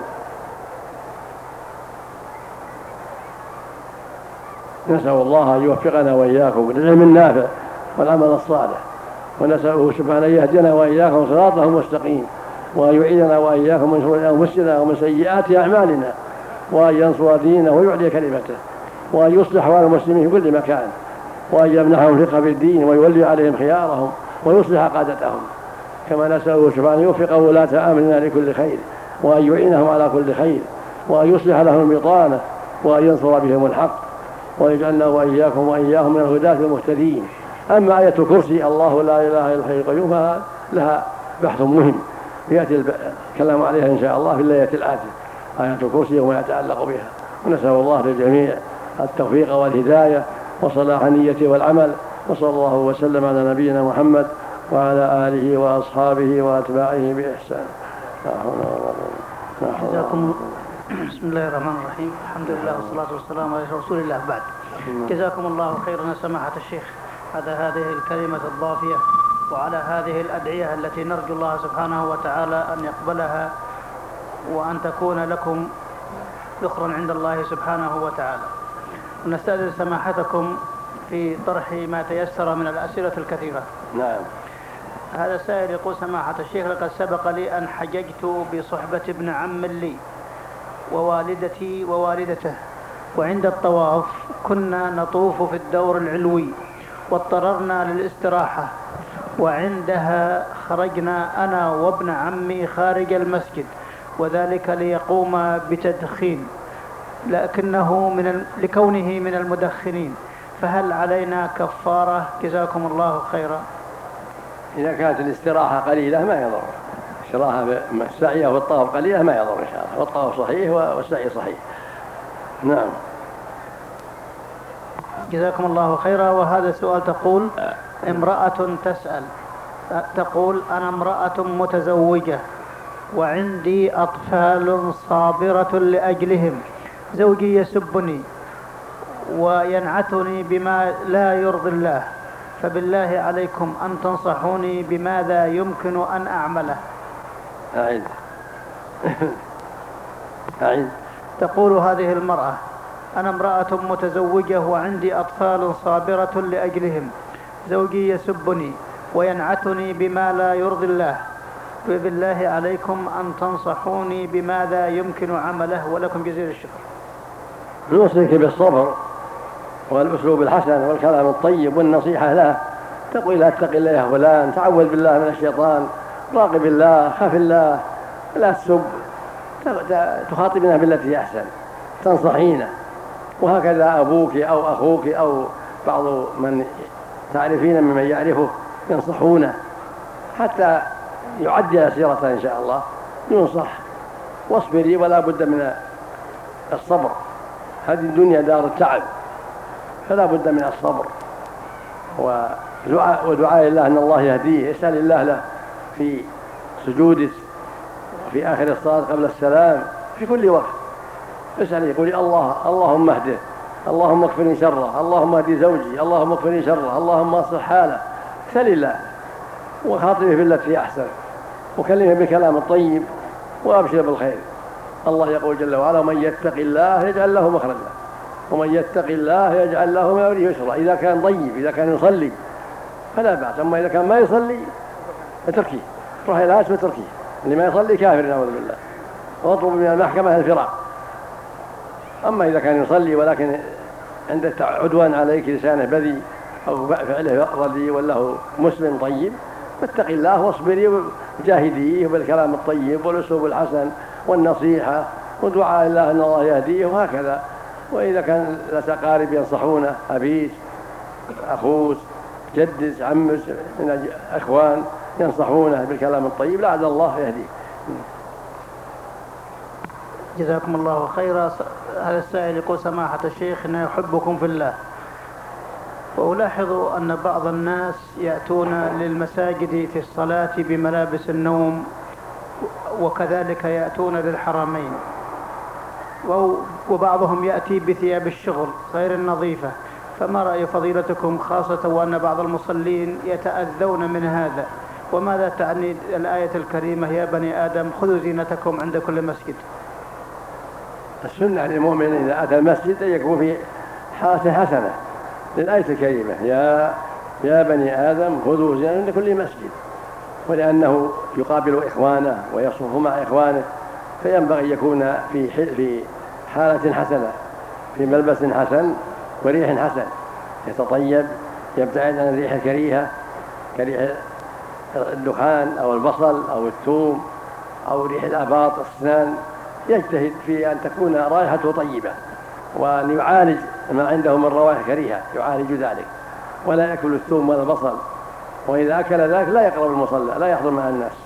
نسأل الله أن يوفقنا وإياكم للعلم النافع والعمل الصالح، ونسأله سبحانه أن يهدينا وإياكم صراطه المستقيم، وأن يعيذنا وإياكم من شرور أنفسنا ومن سيئات أعمالنا، وأن ينصر دينه ويعلي كلمته، وأن يصلح أحوال المسلمين في كل مكان، وأن يمنحهم الفقه في الدين ويولي عليهم خيارهم ويصلح قادتهم. كما نسأله سبحانه أن يوفق ولاة أمرنا لكل خير، وأن يعينهم على كل خير، وأن يصلح لهم البطانة، وأن ينصر بهم الحق، ويجعلنا وإياكم وإياهم من الهداة المهتدين. أما آية الكرسي الله لا إله إلا الحي القيوم فلها بحث مهم يأتي الكلام عليها إن شاء الله في الليلة الآتية، آية الكرسي وما يتعلق بها. ونسأل الله للجميع التوفيق والهداية وصلاح النية والعمل، وصلى الله وسلم على نبينا محمد وعلى آله وأصحابه وأتباعه بإحسان. بسم الله الرحمن الرحيم. الحمد لله والصلاة والسلام على رسول الله. بعد، جزاكم الله خيرا سماحة الشيخ على هذه الكلمة الضافية وعلى هذه الأدعية التي نرجو الله سبحانه وتعالى أن يقبلها وأن تكون لكم ذخرا عند الله سبحانه وتعالى. ونستأذن سماحتكم في طرح ما تيسر من الأسئلة الكثيرة. نعم. هذا السائل يقول: سماحة الشيخ، لقد سبق لي أن حججت بصحبة ابن عم لي ووالدتي ووالدته، وعند الطواف كنا نطوف في الدور العلوي واضطررنا للاستراحة، وعندها خرجنا أنا وابن عمي خارج المسجد، وذلك ليقوم بتدخين لكونه من المدخنين، فهل علينا كفارة؟ جزاكم الله خيرا. إذا كانت الاستراحة قليلة ما يضر، استراحة السعي والطواف قليلة ما يضر إن شاء الله، والطواف صحيح والسعي صحيح. نعم. جزاكم الله خيرا. وهذا السؤال تقول امرأة تسأل تقول: أنا امرأة متزوجة وعندي أطفال صابرة لأجلهم، زوجي يسبني وينعتني بما لا يرضي الله، فبالله عليكم أن تنصحوني بماذا يمكن أن أعمله. أعيد. تقول هذه المرأة: أنا امرأة متزوجة وعندي أطفال صابرة لأجلهم، زوجي يسبني وينعتني بما لا يرضي الله، فبالله عليكم أن تنصحوني بماذا يمكن عمله، ولكم جزيل الشكر. نوصيك بالصبر والأسلوب الحسن والكلام الطيب والنصيحة له، تقول لا اتق الله يا فلان، تعوذ بالله من الشيطان، راقب الله، خاف الله، لا تسب، تخاطبنا بالتي أحسن، تنصحينه. وهكذا أبوك أو أخوك أو بعض من تعرفين ممن يعرفه ينصحونه حتى يعدل سيرته إن شاء الله، ينصح. واصبري ولا بد من الصبر، هذه الدنيا دار التعب، فلا بد من الصبر ودعاء الله أن الله يهديه. اسأل الله له في سجودك وفي آخر الصلاة قبل السلام في كل وقت، اسأل يقول اللهم اهده، اللهم اكفني شره، اللهم اهدي زوجي، اللهم اكفني شره، اللهم اصلح حاله. سل الله وخاطبه بالتي أحسن وكلمه بالكلام الطيب وأبشر بالخير. الله يقول جل وعلا: من يتق الله يجعل له مخرجا ومن يتق الله يجعل له من أمره يسرا. إذا كان طيب، إذا كان يصلي فلا بأس، أما إذا كان ما يصلي فتركيه، روح إلى الهاش وتركيه، اللي ما يصلي كافر نعوذ بالله، واطلب من المحكمة الفراق. أما إذا كان يصلي ولكن عنده عدوان عليك، لسانه بذي أو فعله ردي وله مسلم طيب، فاتق الله واصبري وجاهديه بالكلام الطيب والأسلوب الحسن والنصيحة ودعاء الله أن الله يهديه، وهكذا. وإذا كان لك أقارب ينصحونه، أبيك، أخوك، جدك، عمك، من أخوان ينصحونه بالكلام الطيب، لعل الله يهديه. جزاكم الله خيرا. هذا السائل يقول: سماحة الشيخ، إني أحبكم في الله، وألاحظ أن بعض الناس يأتون للمساجد في الصلاة بملابس النوم، وكذلك يأتون للحرمين، وبعضهم يأتي بثياب الشغل غير النظيفة، فما رأي فضيلتكم، خاصة وأن بعض المصلين يتأذون من هذا؟ وماذا تعني الآية الكريمة: يا بني آدم خذوا زينتكم عند كل مسجد؟ السنة للمؤمن إذا أتى المسجد أن يكون في حالة حسنة للآية الكريمة: يا بني آدم خذوا زينتكم عند كل مسجد، ولأنه يقابل إخوانه ويصف مع إخوانه، فينبغي يكون في حالة حسنة، في ملبس حسن وريح حسن، يتطيب، يبتعد عن الريح الكريهة كريح الدخان أو البصل أو الثوم أو ريح الأباط الأسنان، يجتهد في أن تكون رائحته طيبة، وأن يعالج ما عنده من روائح كريهة، يعالج ذلك، ولا يأكل الثوم ولا البصل، وإذا أكل ذلك لا يقرب المصلى، لا يحضر مع الناس،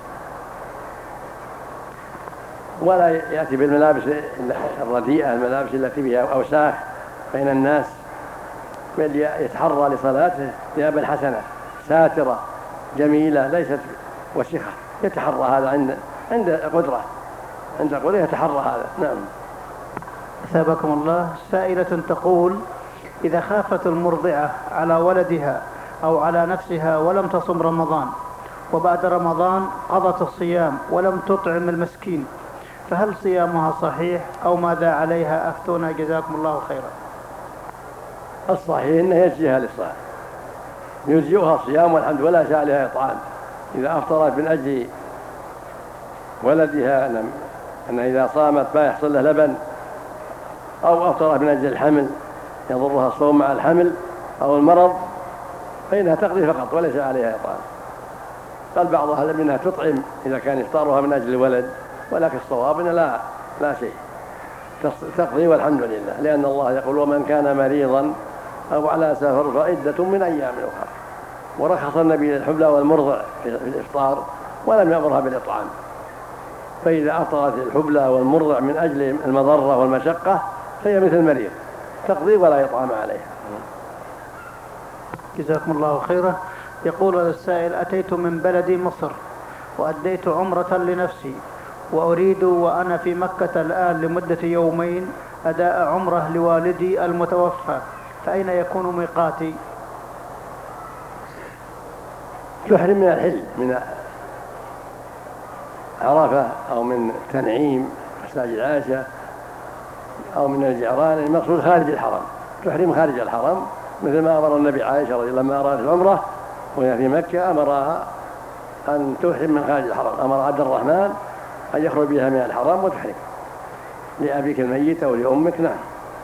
ولا يأتي بالملابس الرديئة، الملابس التي فيها أوساخ بين الناس، بل يتحرى لصلاته ثيابا حسنة ساترة جميلة ليست وسخة، يتحرى هذا عند قدرة يتحرى هذا. نعم. أثابكم الله. سائلة تقول: إذا خافت المرضعة على ولدها أو على نفسها ولم تصم رمضان، وبعد رمضان قضت الصيام ولم تطعم المسكين، فهل صيامها صحيح أو ماذا عليها؟ أفتونا جزاكم الله خيرا. الصحيح أنه يجزيها للصلاة، يجزئها الصيام والحمد، ولا شاء لها إطعام. إذا أفطرت من أجل ولدها، أن إذا صامت ما يحصل له لبن، أو أفطرت من أجل الحمل يضرها الصوم مع الحمل أو المرض، فإنها تقضي فقط وليس عليها إطعام. قال بعض أهل العلم إنها تطعم إذا كان إفطارها من أجل الولد، ولكن الصواب إن لا شيء، تقضي والحمد لله، لأن الله يقول ومن كان مريضا أو على سفر فعدة من أيام أخرى، ورخص النبي الحبلى والمرضع في الإفطار ولم يأمرها بالإطعام. فإذا أفطرت الحبلى والمرضع من أجل المضرة والمشقة فهي مثل المريض، تقضي ولا يطعم عليها. جزاكم الله خيرا. يقول السائل: أتيت من بلدي مصر وأديت عمرة لنفسي، وأريد وأنا في مكة الآن لمدة يومين أداء عمرة لوالدي المتوفى، فأين يكون ميقاتي؟ تحرم من الحل، من عرفة أو من تنعيم مساجد عائشة أو من الجعران، المقصود خارج الحرم، تحرم خارج الحرم، مثل ما أمر النبي عائشة رضي الله عنها لما أرادت العمرة وهي في مكة أمرها أن تحرم من خارج الحرم، أمر عبد الرحمن أن يخرج بها من الحرم وتحرم لأبيك الميت أو لأمك. نعم.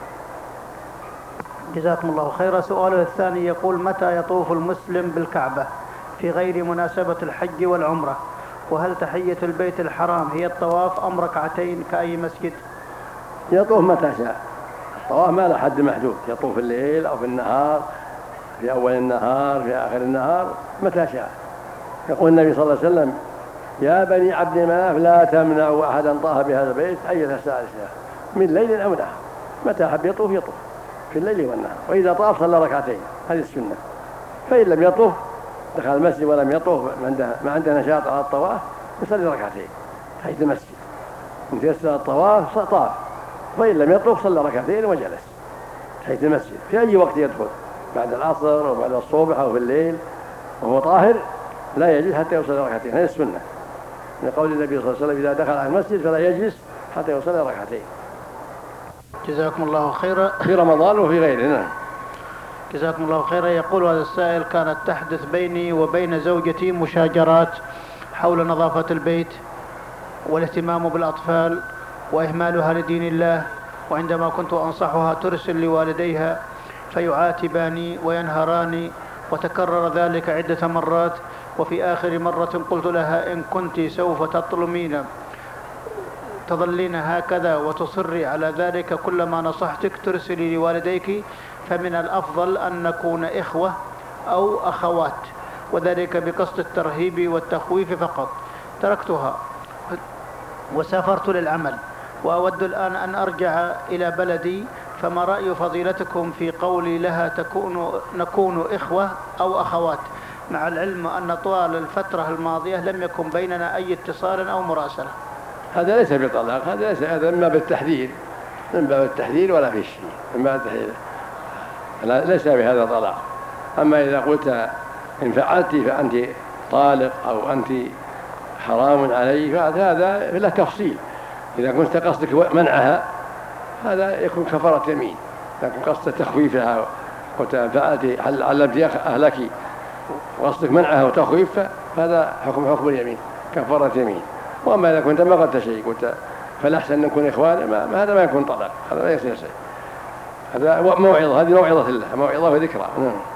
جزاكم الله خيرا. سؤاله الثاني يقول: متى يطوف المسلم بالكعبة في غير مناسبة الحج والعمرة؟ وهل تحية البيت الحرام هي الطواف أم ركعتين كأي مسجد؟ يطوف متى شاء، الطواف ما له حد محدود، يطوف الليل أو في النهار، في أول النهار، في آخر النهار، متى شاء. يقول النبي صلى الله عليه وسلم: يا بني عبد مناف لا تمنعوا أحدا طاف بهذا البيت أية ساعة من ليل أو نهار، متى حب يطوف يطوف في الليل والنهار، وإذا طاف صلى ركعتين، هذه السنة. فإن لم يطوف دخل المسجد ولم يطوف ما عنده نشاط على الطواف يصلي ركعتين حيث المسجد، إن تيسر الطواف طاف، وإن لم يطوف صلى ركعتين وجلس حيث المسجد في أي وقت يدخل، بعد العصر أو بعد الصبح أو في الليل وهو طاهر لا يجلس حتى يصلي ركعتين، هذه السنة، لقول النبي صلى الله عليه وسلم: إذا دخل على المسجد فلا يجلس حتى يصلي ركعتين. جزاكم الله خيرا. في رمضان وفي غيره. نعم. جزاكم الله خيرا. يقول هذا السائل: كانت تحدث بيني وبين زوجتي مشاجرات حول نظافة البيت والاهتمام بالأطفال وإهمالها لدين الله، وعندما كنت أنصحها ترسل لوالديها فيعاتباني وينهراني، وتكرر ذلك عدة مرات. وفي آخر مرة قلت لها: إن كنت سوف تظلين هكذا وتصري على ذلك كلما نصحتك ترسلي لوالديك، فمن الأفضل أن نكون إخوة أو أخوات، وذلك بقصد الترهيب والتخويف فقط. تركتها وسافرت للعمل، وأود الآن أن أرجع إلى بلدي، فما رأي فضيلتكم في قولي لها نكون إخوة أو أخوات، مع العلم أن طوال الفترة الماضية لم يكن بيننا أي اتصال أو مراسلة؟ هذا ليس بطلاق، هذا إما بالتحذير، من باب التحذير ولا في شيء، من باب التحذير، ليس بهذا طلاق. أما إذا قلت إن فعلت فأنت طالق أو أنت حرام علي، فهذا له تفصيل. إذا كنت قصدك منعها هذا يكون كفارة يمين، إذا كنت قصدك تخويفها قلت فعلت علمت أهلك وقصدك منعها وتخويف، فهذا حكم اليمين، كفارة يمين. وأما إذا كنت ما قلت شيء قلت فالأحسن أن نكون إخوان، هذا ما يكون طلاق، هذا لا يصير شيء، هذا موعظة، هذه موعظة الله، موعظة وذكرى.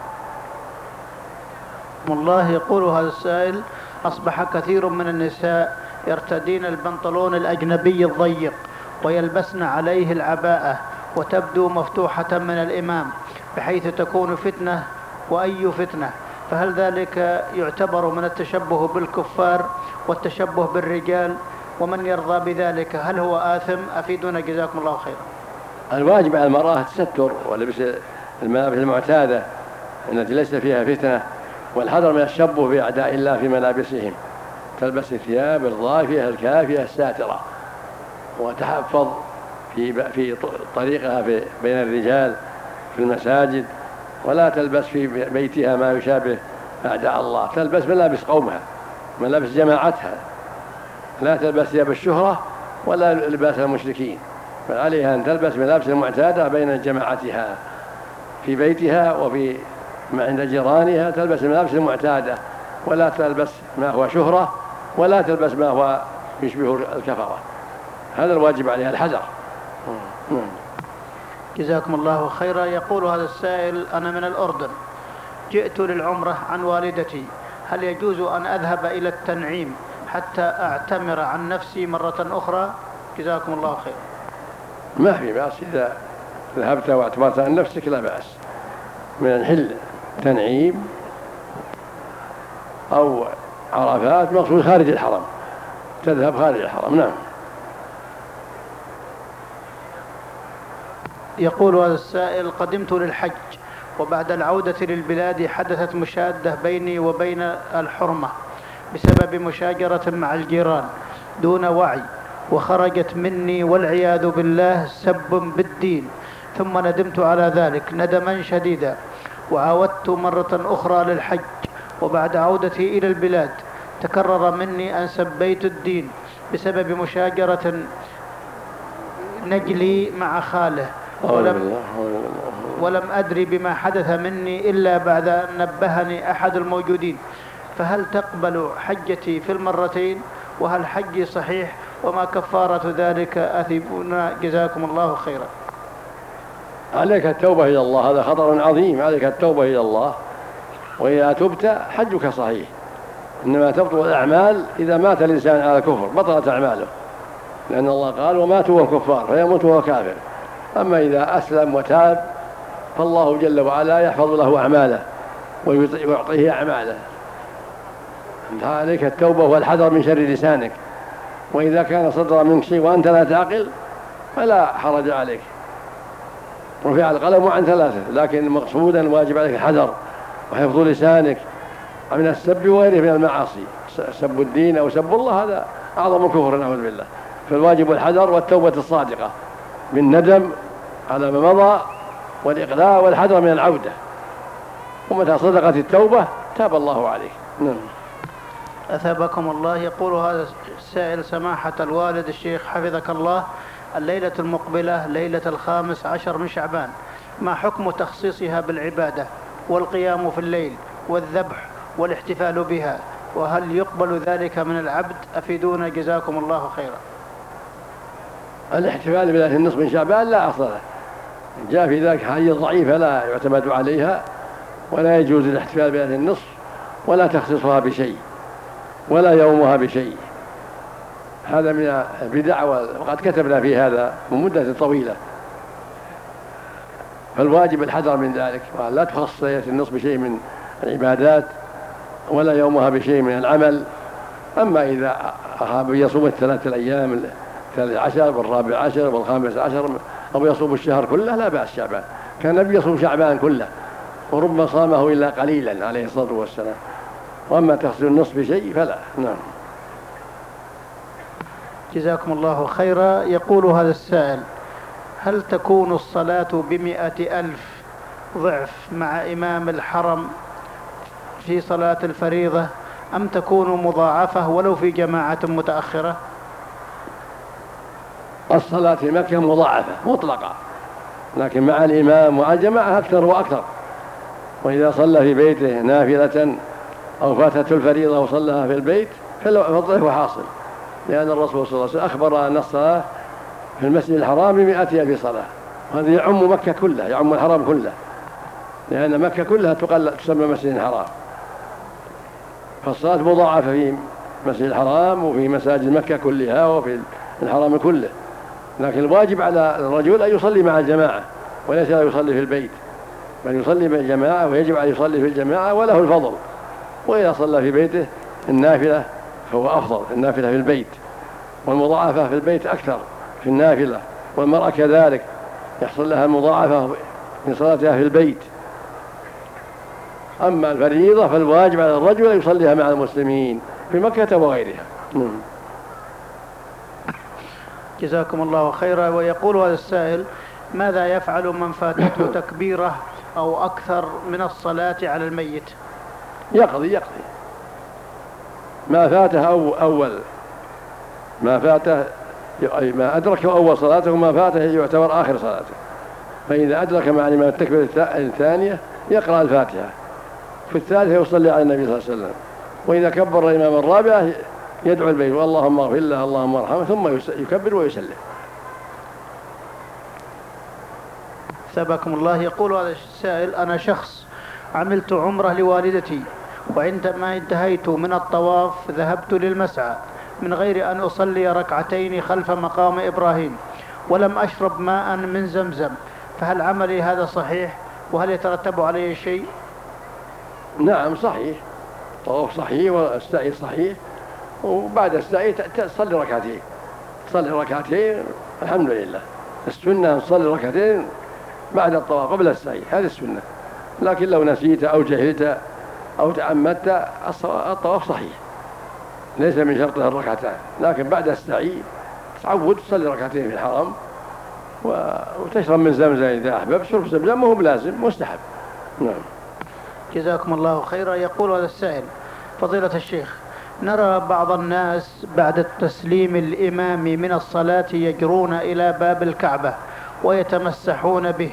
والله يقول هذا السائل: أصبح كثير من النساء يرتدين البنطلون الأجنبي الضيق ويلبسن عليه العباءة وتبدو مفتوحة من الإمام، بحيث تكون فتنة، وأي فتنة، فهل ذلك يعتبر من التشبه بالكفار والتشبه بالرجال؟ ومن يرضى بذلك هل هو آثم؟ أفيدونا جزاكم الله خيرا. الواجب على المرأة التستر ولبس الملابس المعتادة التي ليس فيها فتنة، والحذر من التشبه بأعداء الله في ملابسهم، تلبس الثياب الضافية الكافية الساترة، وتحفظ في طريقها بين الرجال في المساجد، ولا تلبس في بيتها ما يشابه أعداء الله، تلبس ملابس قومها، ملابس جماعتها، لا تلبس ثياب الشهرة ولا لباس المشركين، بل عليها أن تلبس ملابس المعتادة بين جماعتها في بيتها وفي عند جيرانها، تلبس الملابس المعتادة، ولا تلبس ما هو شهرة، ولا تلبس ما هو يشبه الكفرة، هذا الواجب عليها الحذر. جزاكم الله خيرا. يقول هذا السائل: أنا من الأردن، جئت للعمرة عن والدتي، هل يجوز أن أذهب إلى التنعيم حتى أعتمر عن نفسي مرة أخرى؟ جزاكم الله خير. ما في بأس إذا ذهبت واعتمرت عن نفسك لا بأس، من الحل تنعيم أو عرفات مقصود خارج الحرم، تذهب خارج الحرم. نعم. يقول هذا السائل: قدمت للحج وبعد العودة للبلاد حدثت مشادة بيني وبين الحرمة بسبب مشاجرة مع الجيران دون وعي، وخرجت مني والعياذ بالله سب بالدين، ثم ندمت على ذلك ندما شديدا، وعاودت مرة أخرى للحج، وبعد عودتي إلى البلاد تكرر مني أن سبيت الدين بسبب مشاجرة نجلي مع خاله، ولم أدري بما حدث مني إلا بعد أن نبهني أحد الموجودين، فهل تقبل حجتي في المرتين؟ وهل حجي صحيح؟ وما كفارة ذلك؟ أثيبونا جزاكم الله خيرا. عليك التوبة إلى الله، هذا خطر عظيم، عليك التوبة إلى الله، وإذا تبت حجك صحيح. إنما تبطل الأعمال إذا مات الإنسان على الكفر، بطلت أعماله، لأن الله قال: وماتوا وهو كفار فيموت وهو كافر. أما إذا أسلم وتاب فالله جل وعلا يحفظ له أعماله ويعطيه أعماله. عليك التوبة والحذر من شر لسانك، وإذا كان صدر منك شيء وأنت لا تعقل فلا حرج عليك، رفع القلم عن ثلاثة، لكن مقصودا واجب عليك الحذر وحفظ لسانك من السب وغيره من المعاصي. سب الدين أو سب الله هذا أعظم كفر، نعوذ بالله. فالواجب الحذر والتوبة الصادقة بالندم على ما مضى والإقلاع والحذر من العودة، ومتى صدقت التوبة تاب الله عليك. نعم. أثابكم الله. يقول هذا السائل: سماحة الوالد الشيخ حفظك الله، الليلة المقبلة ليلة 15 من شعبان، ما حكم تخصيصها بالعبادة والقيام في الليل والذبح والاحتفال بها، وهل يقبل ذلك من العبد؟ أفيدونا جزاكم الله خيرا. الاحتفال بليلة النصف من شعبان لا أصل له، جاء في ذلك حديث ضعيفة لا يعتمد عليها، ولا يجوز الاحتفال بليلة النصف ولا تخصيصها بشيء ولا يومها بشيء، هذا من البدع، وقد كتبنا في هذا من مدة طويلة. فالواجب الحذر من ذلك، ولا تخصص ليلة النصف بشيء من العبادات ولا يومها بشيء من العمل. أما إذا يصوم الثلاثة الأيام، 13 وال14 وال15 أو يصوم الشهر كله لا بأس. شعبان كان النبي يصوم شعبان كله، وربما صامه إلا قليلا عليه الصلاة والسلام. وأما تخصيص النصف بشيء فلا. نعم. جزاكم الله خيرا. يقول هذا السائل: هل تكون الصلاة ب100,000 ضعف مع إمام الحرم في صلاة الفريضة، أم تكون مضاعفة ولو في جماعة متأخرة؟ الصلاة في مكة مضاعفة مطلقة، لكن مع الإمام ومع الجماعة أكثر وأكثر. وإذا صلى في بيته نافلة أو فاتته الفريضة وصلىها في البيت فالضعف حاصل، لأن الرسول صلى الله عليه وسلم أخبر أن الصلاة في المسجد الحرام ب100,000 صلاة، وهذا يعم مكة كلها، يعم الحرام كله، لأن مكة كلها تسمى مسجد الحرام. فالصلاة مضاعفة في مسجد الحرام وفي مساجد مكة كلها وفي الحرام كله، لكن الواجب على الرجل أن يصلي مع الجماعة وليس يصلي في البيت، بل يصلي بالجماعة، ويجب أن يصلي في الجماعة وله الفضل. وإذا صلى في بيته النافلة فهو أفضل، النافلة في البيت، والمضاعفة في البيت أكثر في النافلة، والمرأة كذلك يحصل لها المضاعفة في صلاتها في البيت. أما الفريضة فالواجب على الرجل أن يصليها مع المسلمين في مكة وغيرها. جزاكم الله خيرا. ويقول هذا السائل: ماذا يفعل من فاتته تكبيرة أو أكثر من الصلاة على الميت؟ يقضي ما فاته ما أدركه أول صلاته وما فاته يعتبر آخر صلاته. فإذا أدرك مع الإمام التكبيرة الثانية يقرأ الفاتحة، في الثالثة يصلي على النبي صلى الله عليه وسلم، وإذا كبر الإمام الرابعة يدعو البيت: اللهم اغفر له اللهم ارحمه، ثم يكبر ويسلم. ثابكم الله. يقول هذا السائل: أنا شخص عملت عمرة لوالدتي وعندما انتهيت من الطواف ذهبت للمسعى من غير أن أصلي ركعتين خلف مقام إبراهيم، ولم أشرب ماء من زمزم، فهل عملي هذا صحيح؟ وهل يترتب عليه شيء؟ نعم صحيح، الطواف صحيح والسعي صحيح، وبعد السعي تصلي ركعتين، تصلي ركعتين الحمد لله. السنة نصلي ركعتين بعد الطواف قبل السعي، هذه السنة. لكن لو نسيت أو جهلت أو تعمدت الطواف صحيح، ليس من شرطه الركعتان، لكن بعد السعي تعود تصلي ركعتين في الحرم وتشرب من زمزم إذا أحببت. شرب زمزم هو بلازم، مستحب. نعم. جزاكم الله خيرا. يقول هذا السائل: فضيلة الشيخ، نرى بعض الناس بعد التسليم الإمام من الصلاة يجرون إلى باب الكعبة ويتمسحون به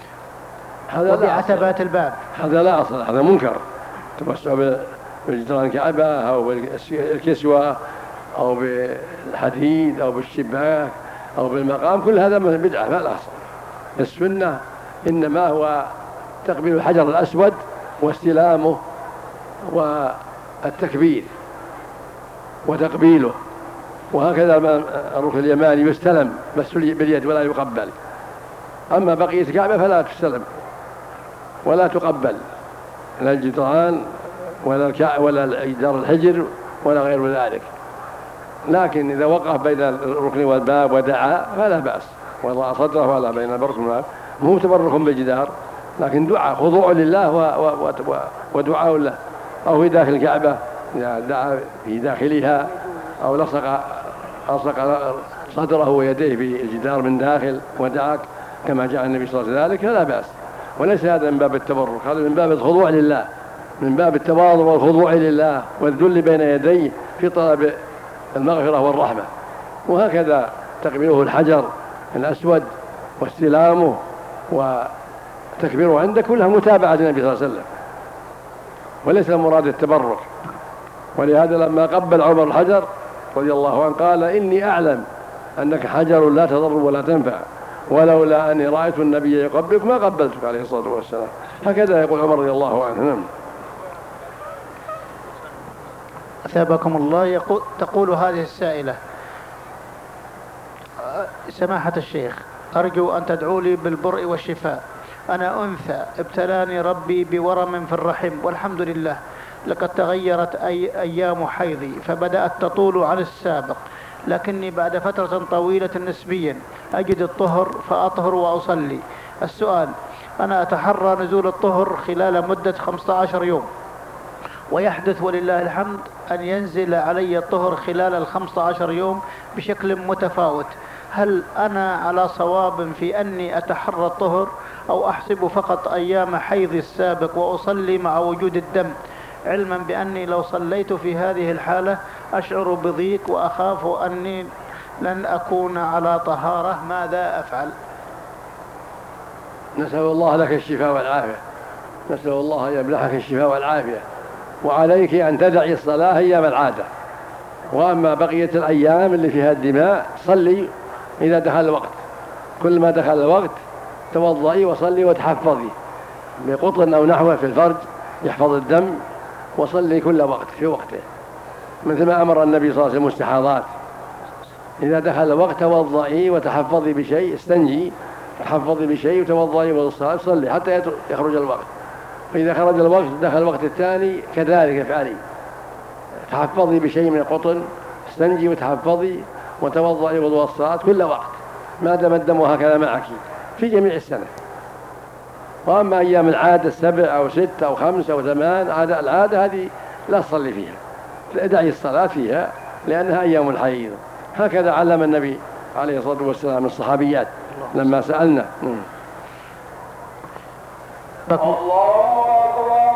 وبعتبات الباب. هذا لا أصل، هذا منكر. تمسح بجدران الكعبة أو بالكسوة أو بالحديد أو بالشباك أو بالمقام، كل هذا بدعة ما لا أصل. السنة إنما هو تقبيل الحجر الأسود واستلامه والتكبير وتقبيله، وهكذا الركن اليماني يستلم بس باليد ولا يقبل. أما بقية الكعبة فلا تستلم ولا تقبل، لا الجدران ولا جدار الحجر ولا غير ذلك. لكن إذا وقف بين الركن والباب ودعا فلا بأس، وضع صدره ولا بين الركن والباب، مو تبرك بالجدار، لكن دعاء خضوع لله ودعاء له. أو في داخل الكعبة إذا دعا في داخلها أو ألصق صدره ويديه في الجدار من داخل ودعاك كما جاء النبي صلى الله عليه وسلم ذلك، فلا بأس. وليس هذا من باب التبرك، هذا من باب الخضوع لله، من باب التواضع والخضوع لله والذل بين يديه في طلب المغفرة والرحمة. وهكذا تقبيله الحجر الأسود واستلامه وتكبيره عنده كلها متابعة للنبي صلى الله عليه وسلم، وليس المراد التبرك. ولهذا لما قبل عمر الحجر رضي الله عنه قال: إني أعلم أنك حجر لا تضر ولا تنفع، ولولا أني رأيت النبي يقبلك ما قبلتك عليه الصلاة والسلام. هكذا يقول عمر رضي الله عنه. نعم. أثابكم الله. تقول هذه السائلة: سماحة الشيخ، أرجو أن تدعوا لي بالبرء والشفاء. أنا أنثى ابتلاني ربي بورم في الرحم، والحمد لله لقد تغيرت أيام حيضي فبدأت تطول عن السابق، لكني بعد فترة طويلة نسبيا أجد الطهر فأطهر وأصلي. السؤال: أنا أتحرى نزول الطهر خلال مدة 15 يوم، ويحدث ولله الحمد أن ينزل علي الطهر خلال 15 يوم بشكل متفاوت. هل أنا على صواب في أني أتحرى الطهر، أو أحسب فقط أيام حيض السابق وأصلي مع وجود الدم، علما بأني لو صليت في هذه الحالة أشعر بضيق وأخاف أني لن أكون على طهارة؟ ماذا أفعل؟ نسأل الله لك الشفاء والعافية، نسأل الله أن يمنحك الشفاء والعافية. وعليك أن تدعي الصلاة أيام العادة، وأما بقية الأيام اللي فيها الدماء صلي إذا دخل الوقت. كل ما دخل الوقت توضئي وصلي وتحفظي بقطن أو نحوه في الفرج يحفظ الدم، وصلي كل وقت في وقته، مثل ما أمر النبي صلى الله عليه وسلم المستحاضات: إذا دخل الوقت توضئي وتحفظي بشيء، استنجي تحفظي بشيء وتوضئي والصلاة صلي حتى يخرج الوقت. فإذا خرج الوقت دخل الوقت الثاني كذلك افعلي، تحفظي بشيء من القطن، استنجي وتحفظي وتوضئي وضوء الصلاة كل وقت ما دام الدم هكذا معك في جميع السنة. وأما أيام العادة 7 أو 6 أو 5 أو 8 العادة هذه لا تصلي فيها، دعي الصلاة فيها لأنها أيام الحيض. هكذا علم النبي عليه الصلاة والسلام الصحابيات لما سألنا. الله أكبر.